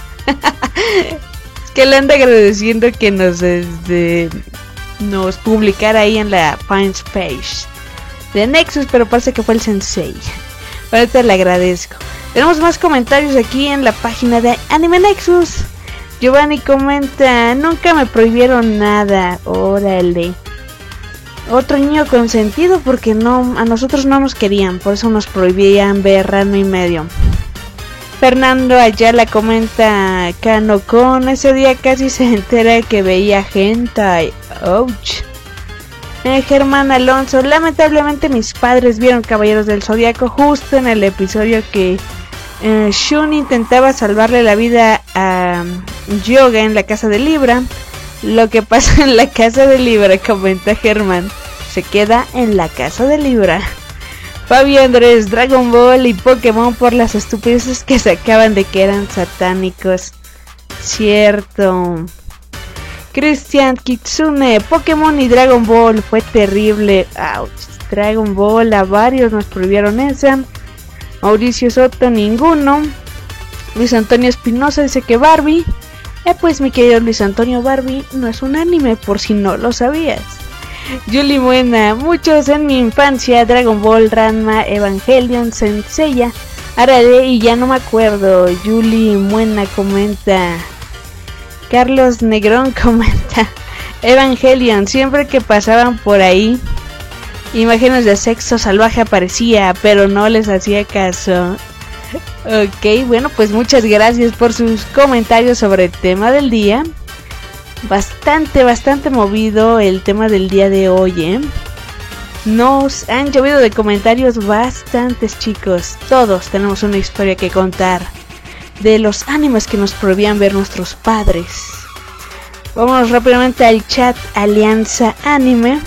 [SPEAKER 3] Es que le anda agradeciendo que nos este, nos publicara ahí en la fans page de Nexus, pero parece que fue el Sensei. Ahorita le agradezco. Tenemos más comentarios aquí en la página de Anime Nexus. Giovanni comenta: nunca me prohibieron nada. Órale. Otro niño consentido porque no, a nosotros no nos querían, por eso nos prohibían ver Ranma y medio. Fernando Ayala comenta: Kanokon ese día casi se entera que veía hentai. Ouch. Eh, Germán Alonso: lamentablemente mis padres vieron Caballeros del Zodiaco justo en el episodio que eh, Shun intentaba salvarle la vida a um, Yoga en la casa de Libra. Lo que pasa en la casa de Libra, comenta Germán, se queda en la casa de Libra. Fabio Andrés: Dragon Ball y Pokémon por las estupideces que sacaban de que eran satánicos. Cierto. Cristian Kitsune: Pokémon y Dragon Ball fue terrible. Ouch. Dragon Ball, a varios nos prohibieron esa. Mauricio Soto: ninguno. Luis Antonio Espinosa dice que Barbie. Eh pues mi querido Luis Antonio, Barbie no es un anime, por si no lo sabías. Yuli Buena: muchos en mi infancia, Dragon Ball, Ranma, Evangelion, Saint Seiya, Arale y ya no me acuerdo. Yuli Buena comenta. Carlos Negrón comenta: Evangelion, siempre que pasaban por ahí, imágenes de sexo salvaje aparecía, pero no les hacía caso. Ok, bueno, pues muchas gracias por sus comentarios sobre el tema del día. Bastante, bastante movido el tema del día de hoy, ¿eh? Nos han llovido de comentarios bastantes, chicos. Todos tenemos una historia que contar de los animes que nos prohibían ver nuestros padres. Vámonos rápidamente al chat Alianza Anime.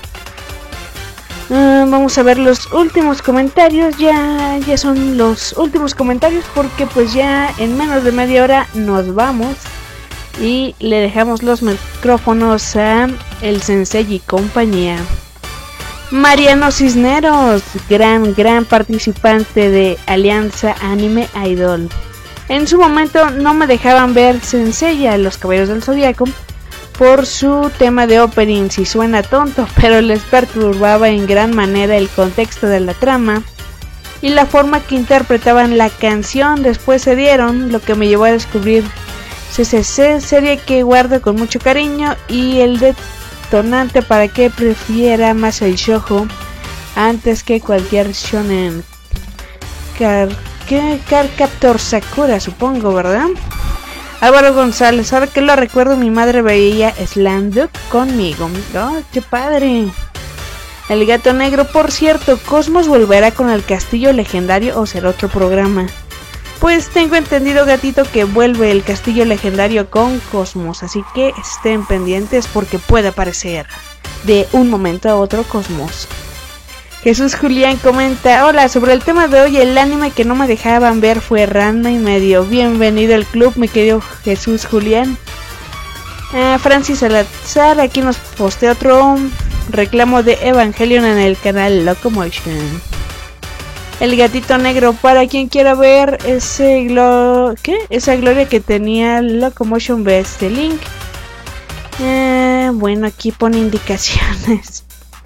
[SPEAKER 3] Uh, vamos a ver los últimos comentarios. Ya, ya son los últimos comentarios porque pues ya en menos de media hora nos vamos. y le dejamos los micrófonos a el Sensei y compañía. Mariano Cisneros, gran, gran participante de Alianza Anime Idol. En su momento no me dejaban ver Sensei a los Caballeros del Zodiaco por su tema de opening, si suena tonto, pero les perturbaba en gran manera el contexto de la trama y la forma que interpretaban la canción. Después se dieron, lo que me llevó a descubrir C C C, serie que guardo con mucho cariño, y el detonante para que prefiera más el shoujo antes que cualquier shonen. Car, ¿qué? Car Captor Sakura, supongo, ¿verdad? Álvaro González, ahora que lo recuerdo, mi madre veía Slam Dunk conmigo. ¡Oh, qué padre! El Gato Negro, por cierto, ¿Cosmos volverá con el Castillo Legendario o será otro programa? Pues tengo entendido, gatito, que vuelve el Castillo Legendario con Cosmos, así que estén pendientes porque puede aparecer de un momento a otro Cosmos. Jesús Julián comenta: hola, sobre el tema de hoy, el anime que no me dejaban ver fue Ranma y medio. Bienvenido al club, mi querido Jesús Julián. Ah, Francis Salazar aquí nos postea otro reclamo de Evangelion en el canal Locomotion. El Gatito Negro, para quien quiera ver ese glo ¿qué? esa gloria que tenía Locomotion, ve este link. Eh, bueno, aquí pone indicaciones.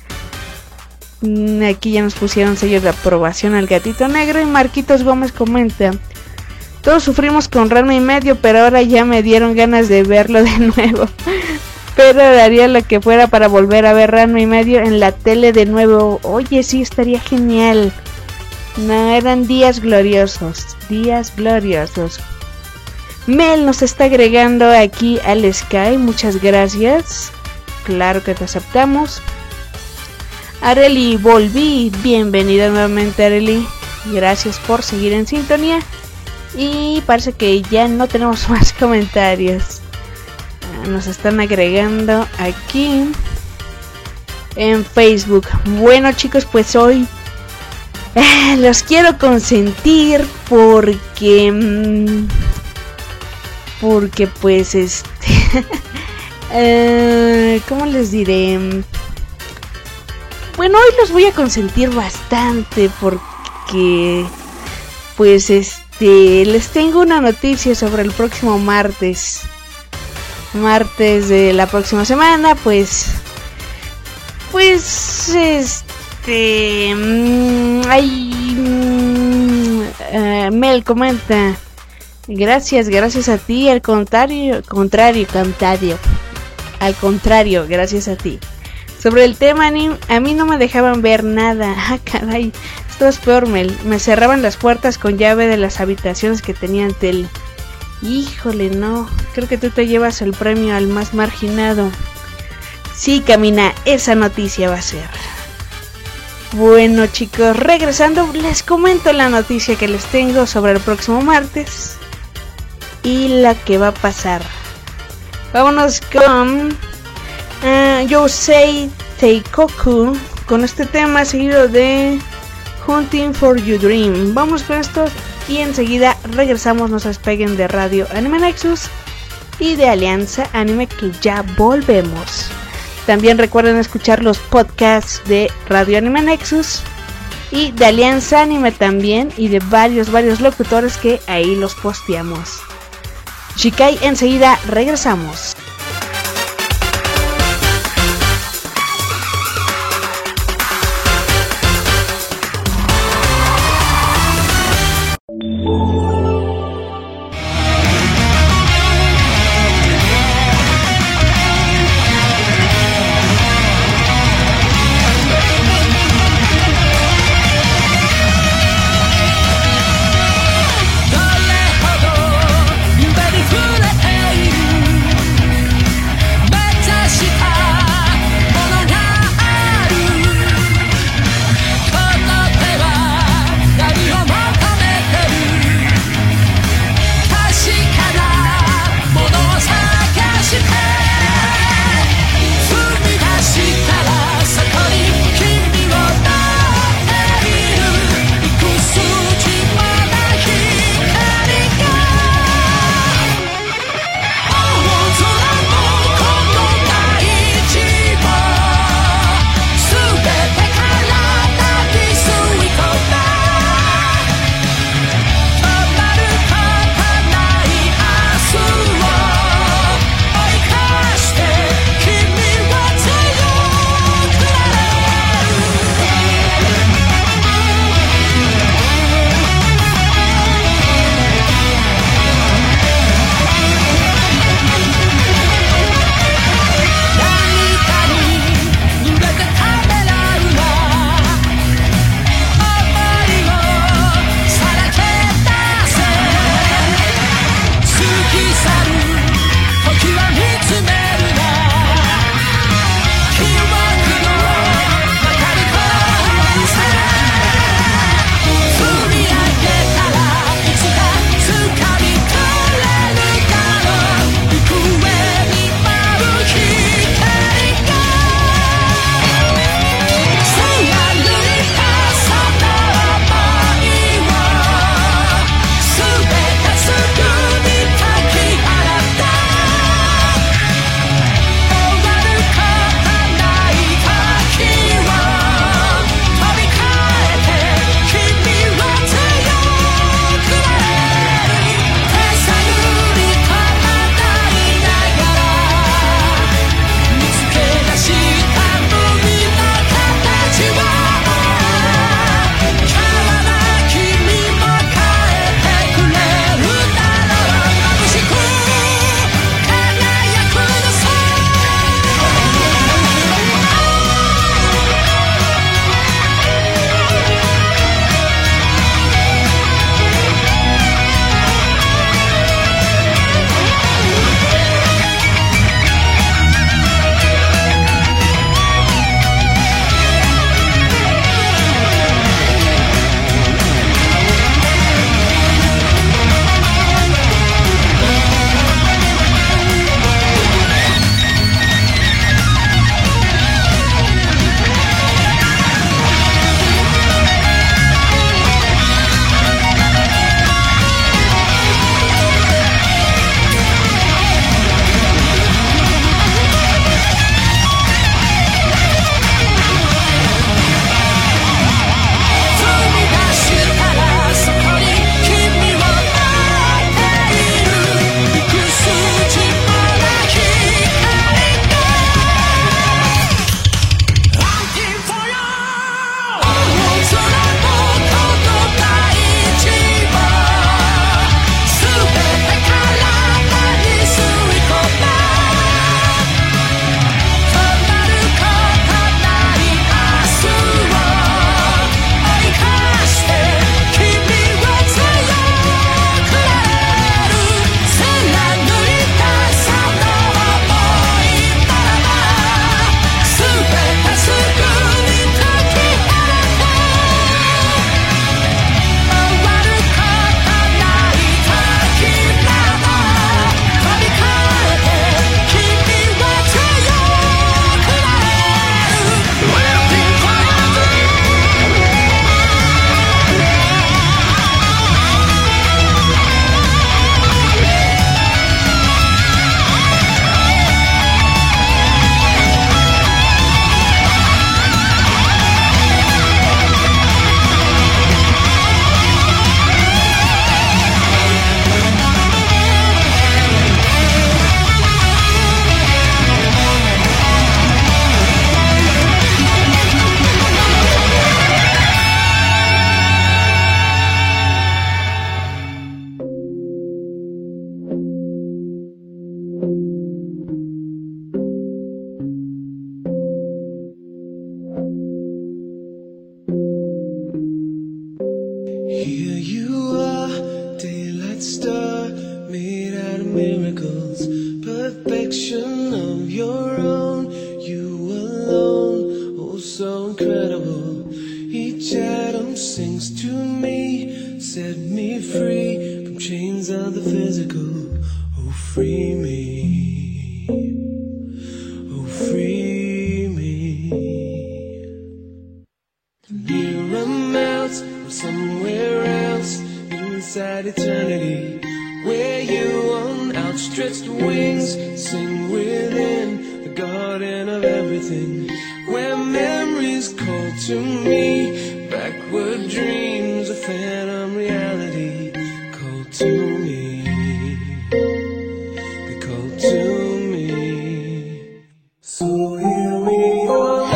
[SPEAKER 3] Aquí ya nos pusieron sellos de aprobación al Gatito Negro. Y Marquitos Gómez comenta: todos sufrimos con Ranma y medio, pero ahora ya me dieron ganas de verlo de nuevo. Pero daría lo que fuera para volver a ver Ranma y medio en la tele de nuevo. Oye, sí, estaría genial. No, eran días gloriosos, días gloriosos. Mel nos está agregando aquí al Sky, muchas gracias. Claro que te aceptamos. Areli, volví, bienvenida nuevamente, Areli. Gracias por seguir en sintonía. Y parece que ya no tenemos más comentarios. Nos están agregando aquí en Facebook. Bueno, chicos, pues hoy eh, los quiero consentir porque mmm, porque pues este eh, ¿cómo les diré? Bueno, hoy los voy a consentir bastante porque pues este les tengo una noticia sobre el próximo martes. Martes de la próxima semana, pues pues este mmm, ay mmm, uh, Mel comenta: gracias, gracias a ti, al contrario, contrario, contrario, al contrario, gracias a ti. Sobre el tema anime, a mí no me dejaban ver nada. Ah, caray, esto es peor, Mel. Me cerraban las puertas con llave de las habitaciones que tenían tele. Híjole, no. Creo que tú te llevas el premio al más marginado. Sí, Camina, esa noticia va a ser. Bueno, chicos, regresando, les comento la noticia que les tengo sobre el próximo martes y la que va a pasar. Vámonos con uh, Yosei Teikoku, con este tema seguido de Hunting for Your Dream. Vamos con esto y enseguida regresamos. No se despeguen de Radio Anime Nexus y de Alianza Anime, que ya volvemos. También recuerden escuchar los podcasts de Radio Anime Nexus y de Alianza Anime también, y de varios, varios locutores que ahí los posteamos. Shikai, enseguida regresamos.
[SPEAKER 1] 「
[SPEAKER 10] reflection of your own. You alone, oh so incredible. Each atom sings to me, set me free from chains of the physical. Oh, free me, oh, free me. The mirror melts from somewhere else inside eternity, where you on outstretched wings sing within the garden of everything, where memories call to me, backward dreams of phantom reality call to me, they call to me. So here we are.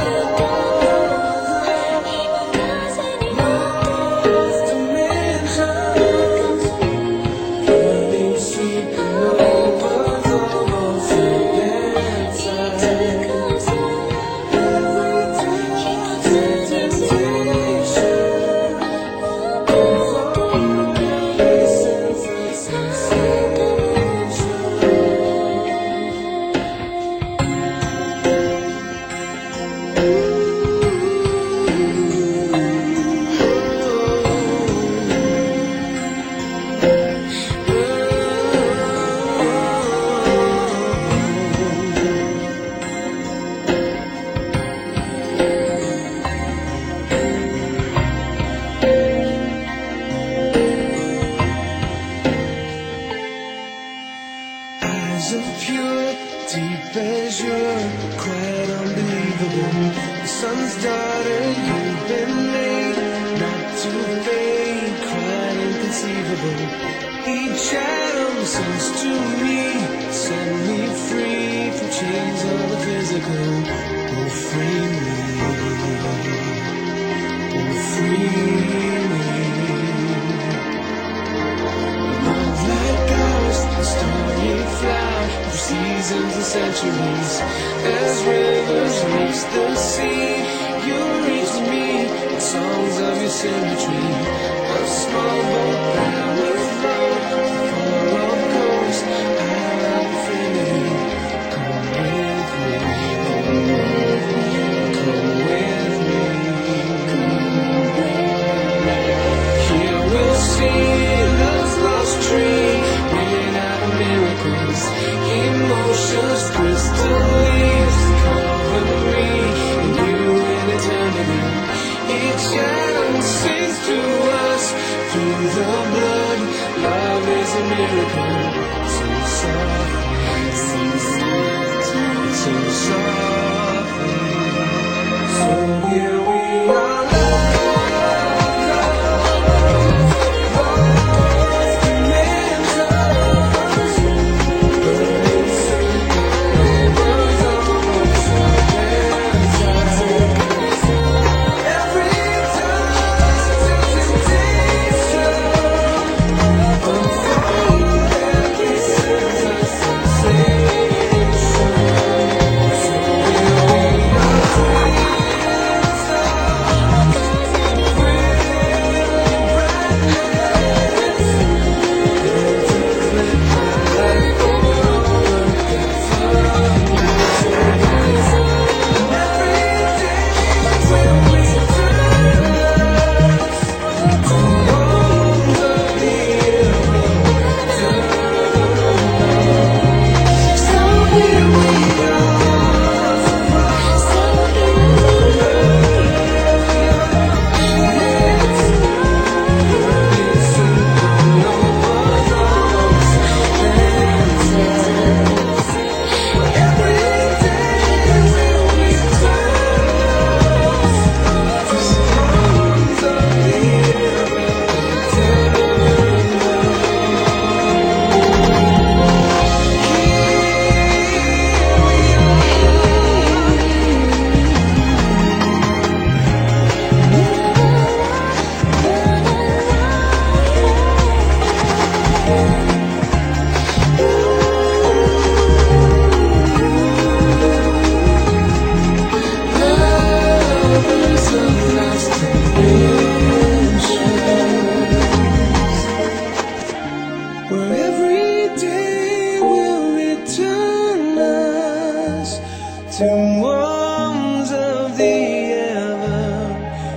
[SPEAKER 10] to wounds of the ever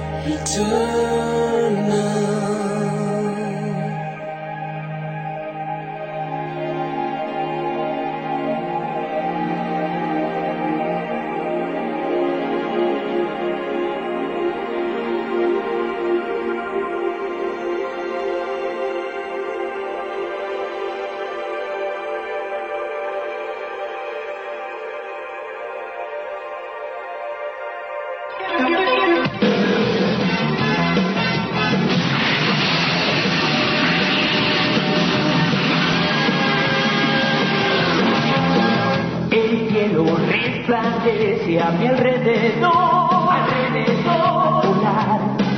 [SPEAKER 10] eternal.
[SPEAKER 1] Resplandece a mi alrededor, alrededor, volar.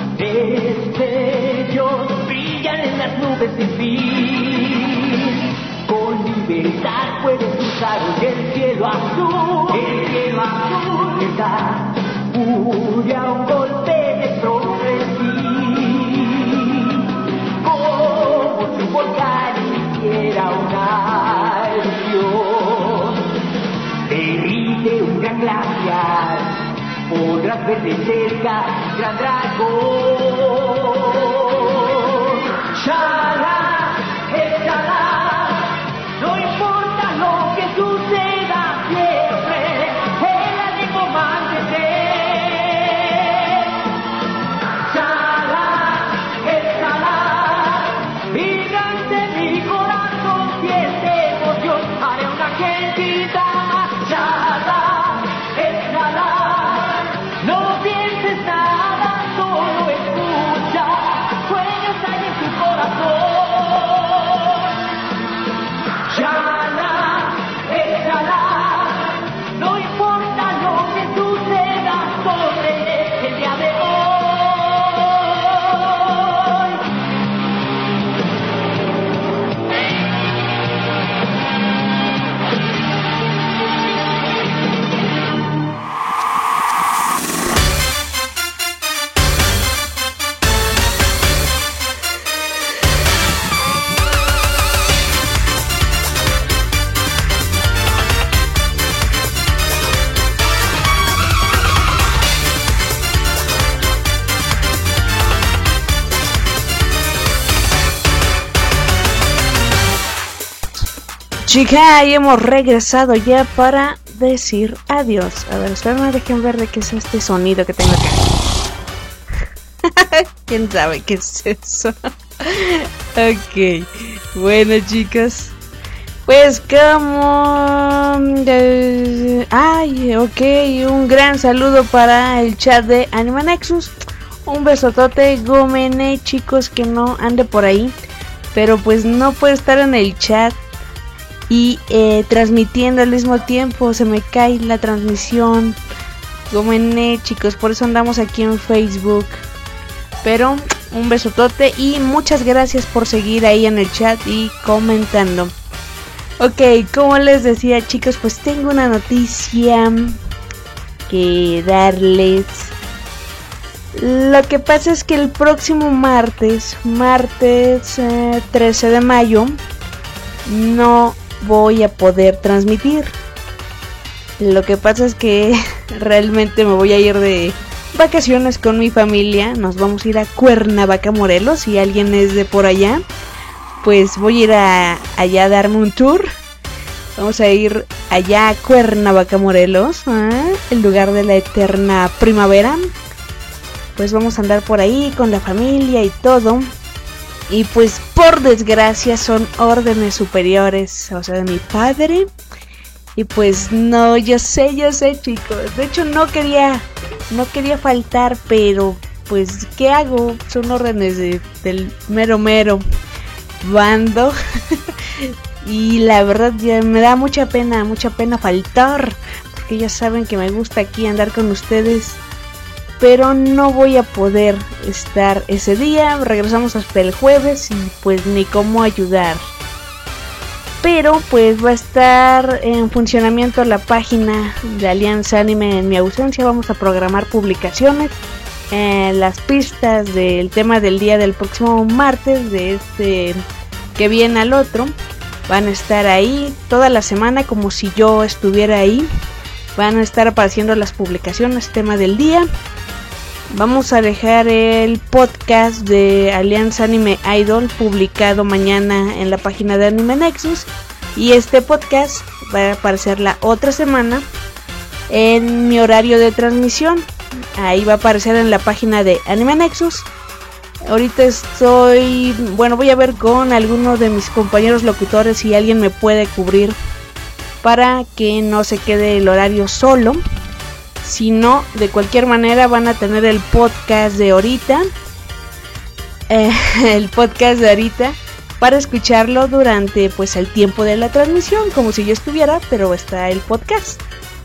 [SPEAKER 1] Destellos brillan en las nubes sin fin. Con libertad puedes cruzar hoy el cielo azul, el cielo azul. Le da furia un golpe de frenesí. Como si un volcán hiciera una erupción. Derrite un gran glaciar, podrás ver de cerca gran dragón. Shala, exhala, no importa lo que suceda, siempre el ánimo mantendré. Shala, exhala, gigante mi corazón siente emoción, haré una gentita. Exhala, exhala, no pienses nada, solo escucha, sueños hay en tu corazón. Exhala, exhala, no importa lo que suceda, sonreiré el día de hoy.
[SPEAKER 3] Chica, y hemos regresado ya para decir adiós. A ver, espérame, dejen ver de qué es este sonido que tengo acá. ¿Quién sabe qué es eso? Ok, bueno chicos, pues como... Ay, ok, un gran saludo para el chat de Anime Nexus. Un besotote, Gomene, chicos, que no ande por ahí, pero pues no puede estar en el chat y eh, transmitiendo al mismo tiempo. Se me cae la transmisión. Gomene, chicos, por eso andamos aquí en Facebook. Pero un besotote y muchas gracias por seguir ahí en el chat y comentando. Ok, como les decía, chicos, pues tengo una noticia que darles. Lo que pasa es que el próximo martes, martes eh, trece de mayo, no voy a poder transmitir. Lo que pasa es que realmente me voy a ir de vacaciones con mi familia. Nos vamos a ir a Cuernavaca, Morelos. Si alguien es de por allá, pues voy a ir a, allá a darme un tour. Vamos a ir allá a Cuernavaca, Morelos, ¿eh? El lugar de la eterna primavera. Pues vamos a andar por ahí con la familia y todo. Y pues por desgracia son órdenes superiores, o sea, de mi padre. Y pues no, yo sé, yo sé, chicos. De hecho no quería, no quería faltar, pero pues ¿qué hago? Son órdenes de, del mero mero bando. Y la verdad ya me da mucha pena, mucha pena faltar, porque ya saben que me gusta aquí andar con ustedes. Pero no voy a poder estar ese día. Regresamos hasta el jueves y pues ni cómo ayudar. Pero pues va a estar en funcionamiento la página de Alianza Anime en mi ausencia. Vamos a programar publicaciones, eh, las pistas del tema del día del próximo martes, de este que viene al otro, van a estar ahí toda la semana como si yo estuviera ahí. van a estar apareciendo las publicaciones, tema del día. Vamos a dejar el podcast de Alianza Anime Idol publicado mañana en la página de Anime Nexus. Y este podcast va a aparecer la otra semana en mi horario de transmisión. Ahí va a aparecer en la página de Anime Nexus. Ahorita estoy, bueno, voy a ver con alguno de mis compañeros locutores si alguien me puede cubrir para que no se quede el horario solo. Si no, de cualquier manera van a tener el podcast de ahorita. Eh, el podcast de ahorita para escucharlo durante pues el tiempo de la transmisión, como si yo estuviera, pero está el podcast.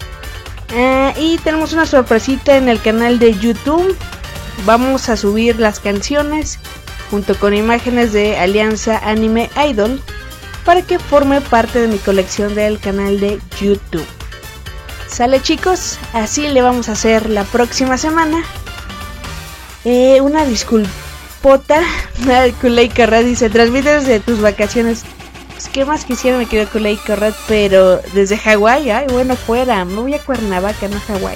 [SPEAKER 3] Eh, y tenemos una sorpresita en el canal de YouTube. Vamos a subir las canciones junto con imágenes de Alianza Anime Idol para que forme parte de mi colección del canal de YouTube. Sale, chicos, así le vamos a hacer la próxima semana. Eh, una disculpota. Kulei Corrat dice: transmite desde tus vacaciones. Pues qué más quisiera, me querido Kulei Corrat, pero desde Hawái. Ay, bueno, fuera, me voy a Cuernavaca, no a Hawái.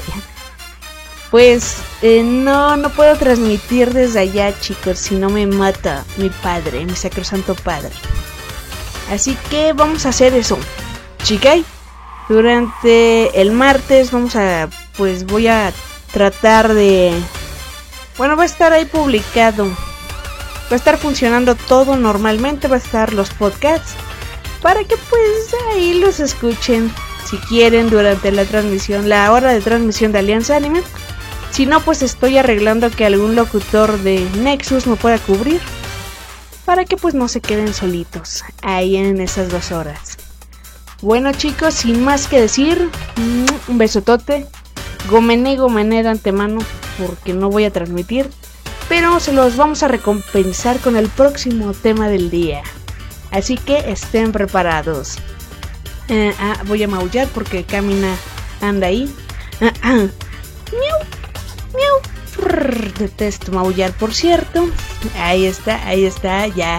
[SPEAKER 3] Pues eh, no, no puedo transmitir desde allá, chicos, si no me mata mi padre, mi sacrosanto padre. Así que vamos a hacer eso, chicay. Durante el martes vamos a, pues voy a tratar de, bueno, va a estar ahí publicado, va a estar funcionando todo normalmente, va a estar los podcasts para que pues ahí los escuchen si quieren durante la transmisión, la hora de transmisión de Alianza Anime. Si no, pues estoy arreglando que algún locutor de Nexus me pueda cubrir para que pues no se queden solitos ahí en esas dos horas. Bueno, chicos, sin más que decir, un besotote. Gomené, gomené de antemano porque no voy a transmitir, pero se los vamos a recompensar con el próximo tema del día. Así que estén preparados. Eh, ah, voy a maullar porque Camina anda ahí. Ah, ah. Miau, miau. Prrr, detesto maullar, por cierto. Ahí está, ahí está, ya.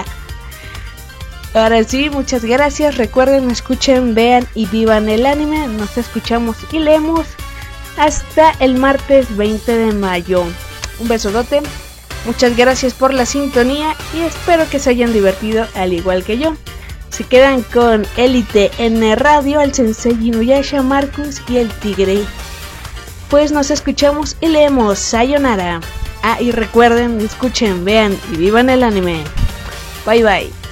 [SPEAKER 3] Ahora sí, muchas gracias. Recuerden, escuchen, vean y vivan el anime. Nos escuchamos y leemos hasta el martes veinte de mayo. Un besodote. Muchas gracias por la sintonía y espero que se hayan divertido al igual que yo. Se quedan con Elite N Radio, el Sensei Inuyasha, Marcus y el Tigre. Pues nos escuchamos y leemos. Sayonara. Ah, y recuerden, escuchen, vean y vivan el anime. Bye bye.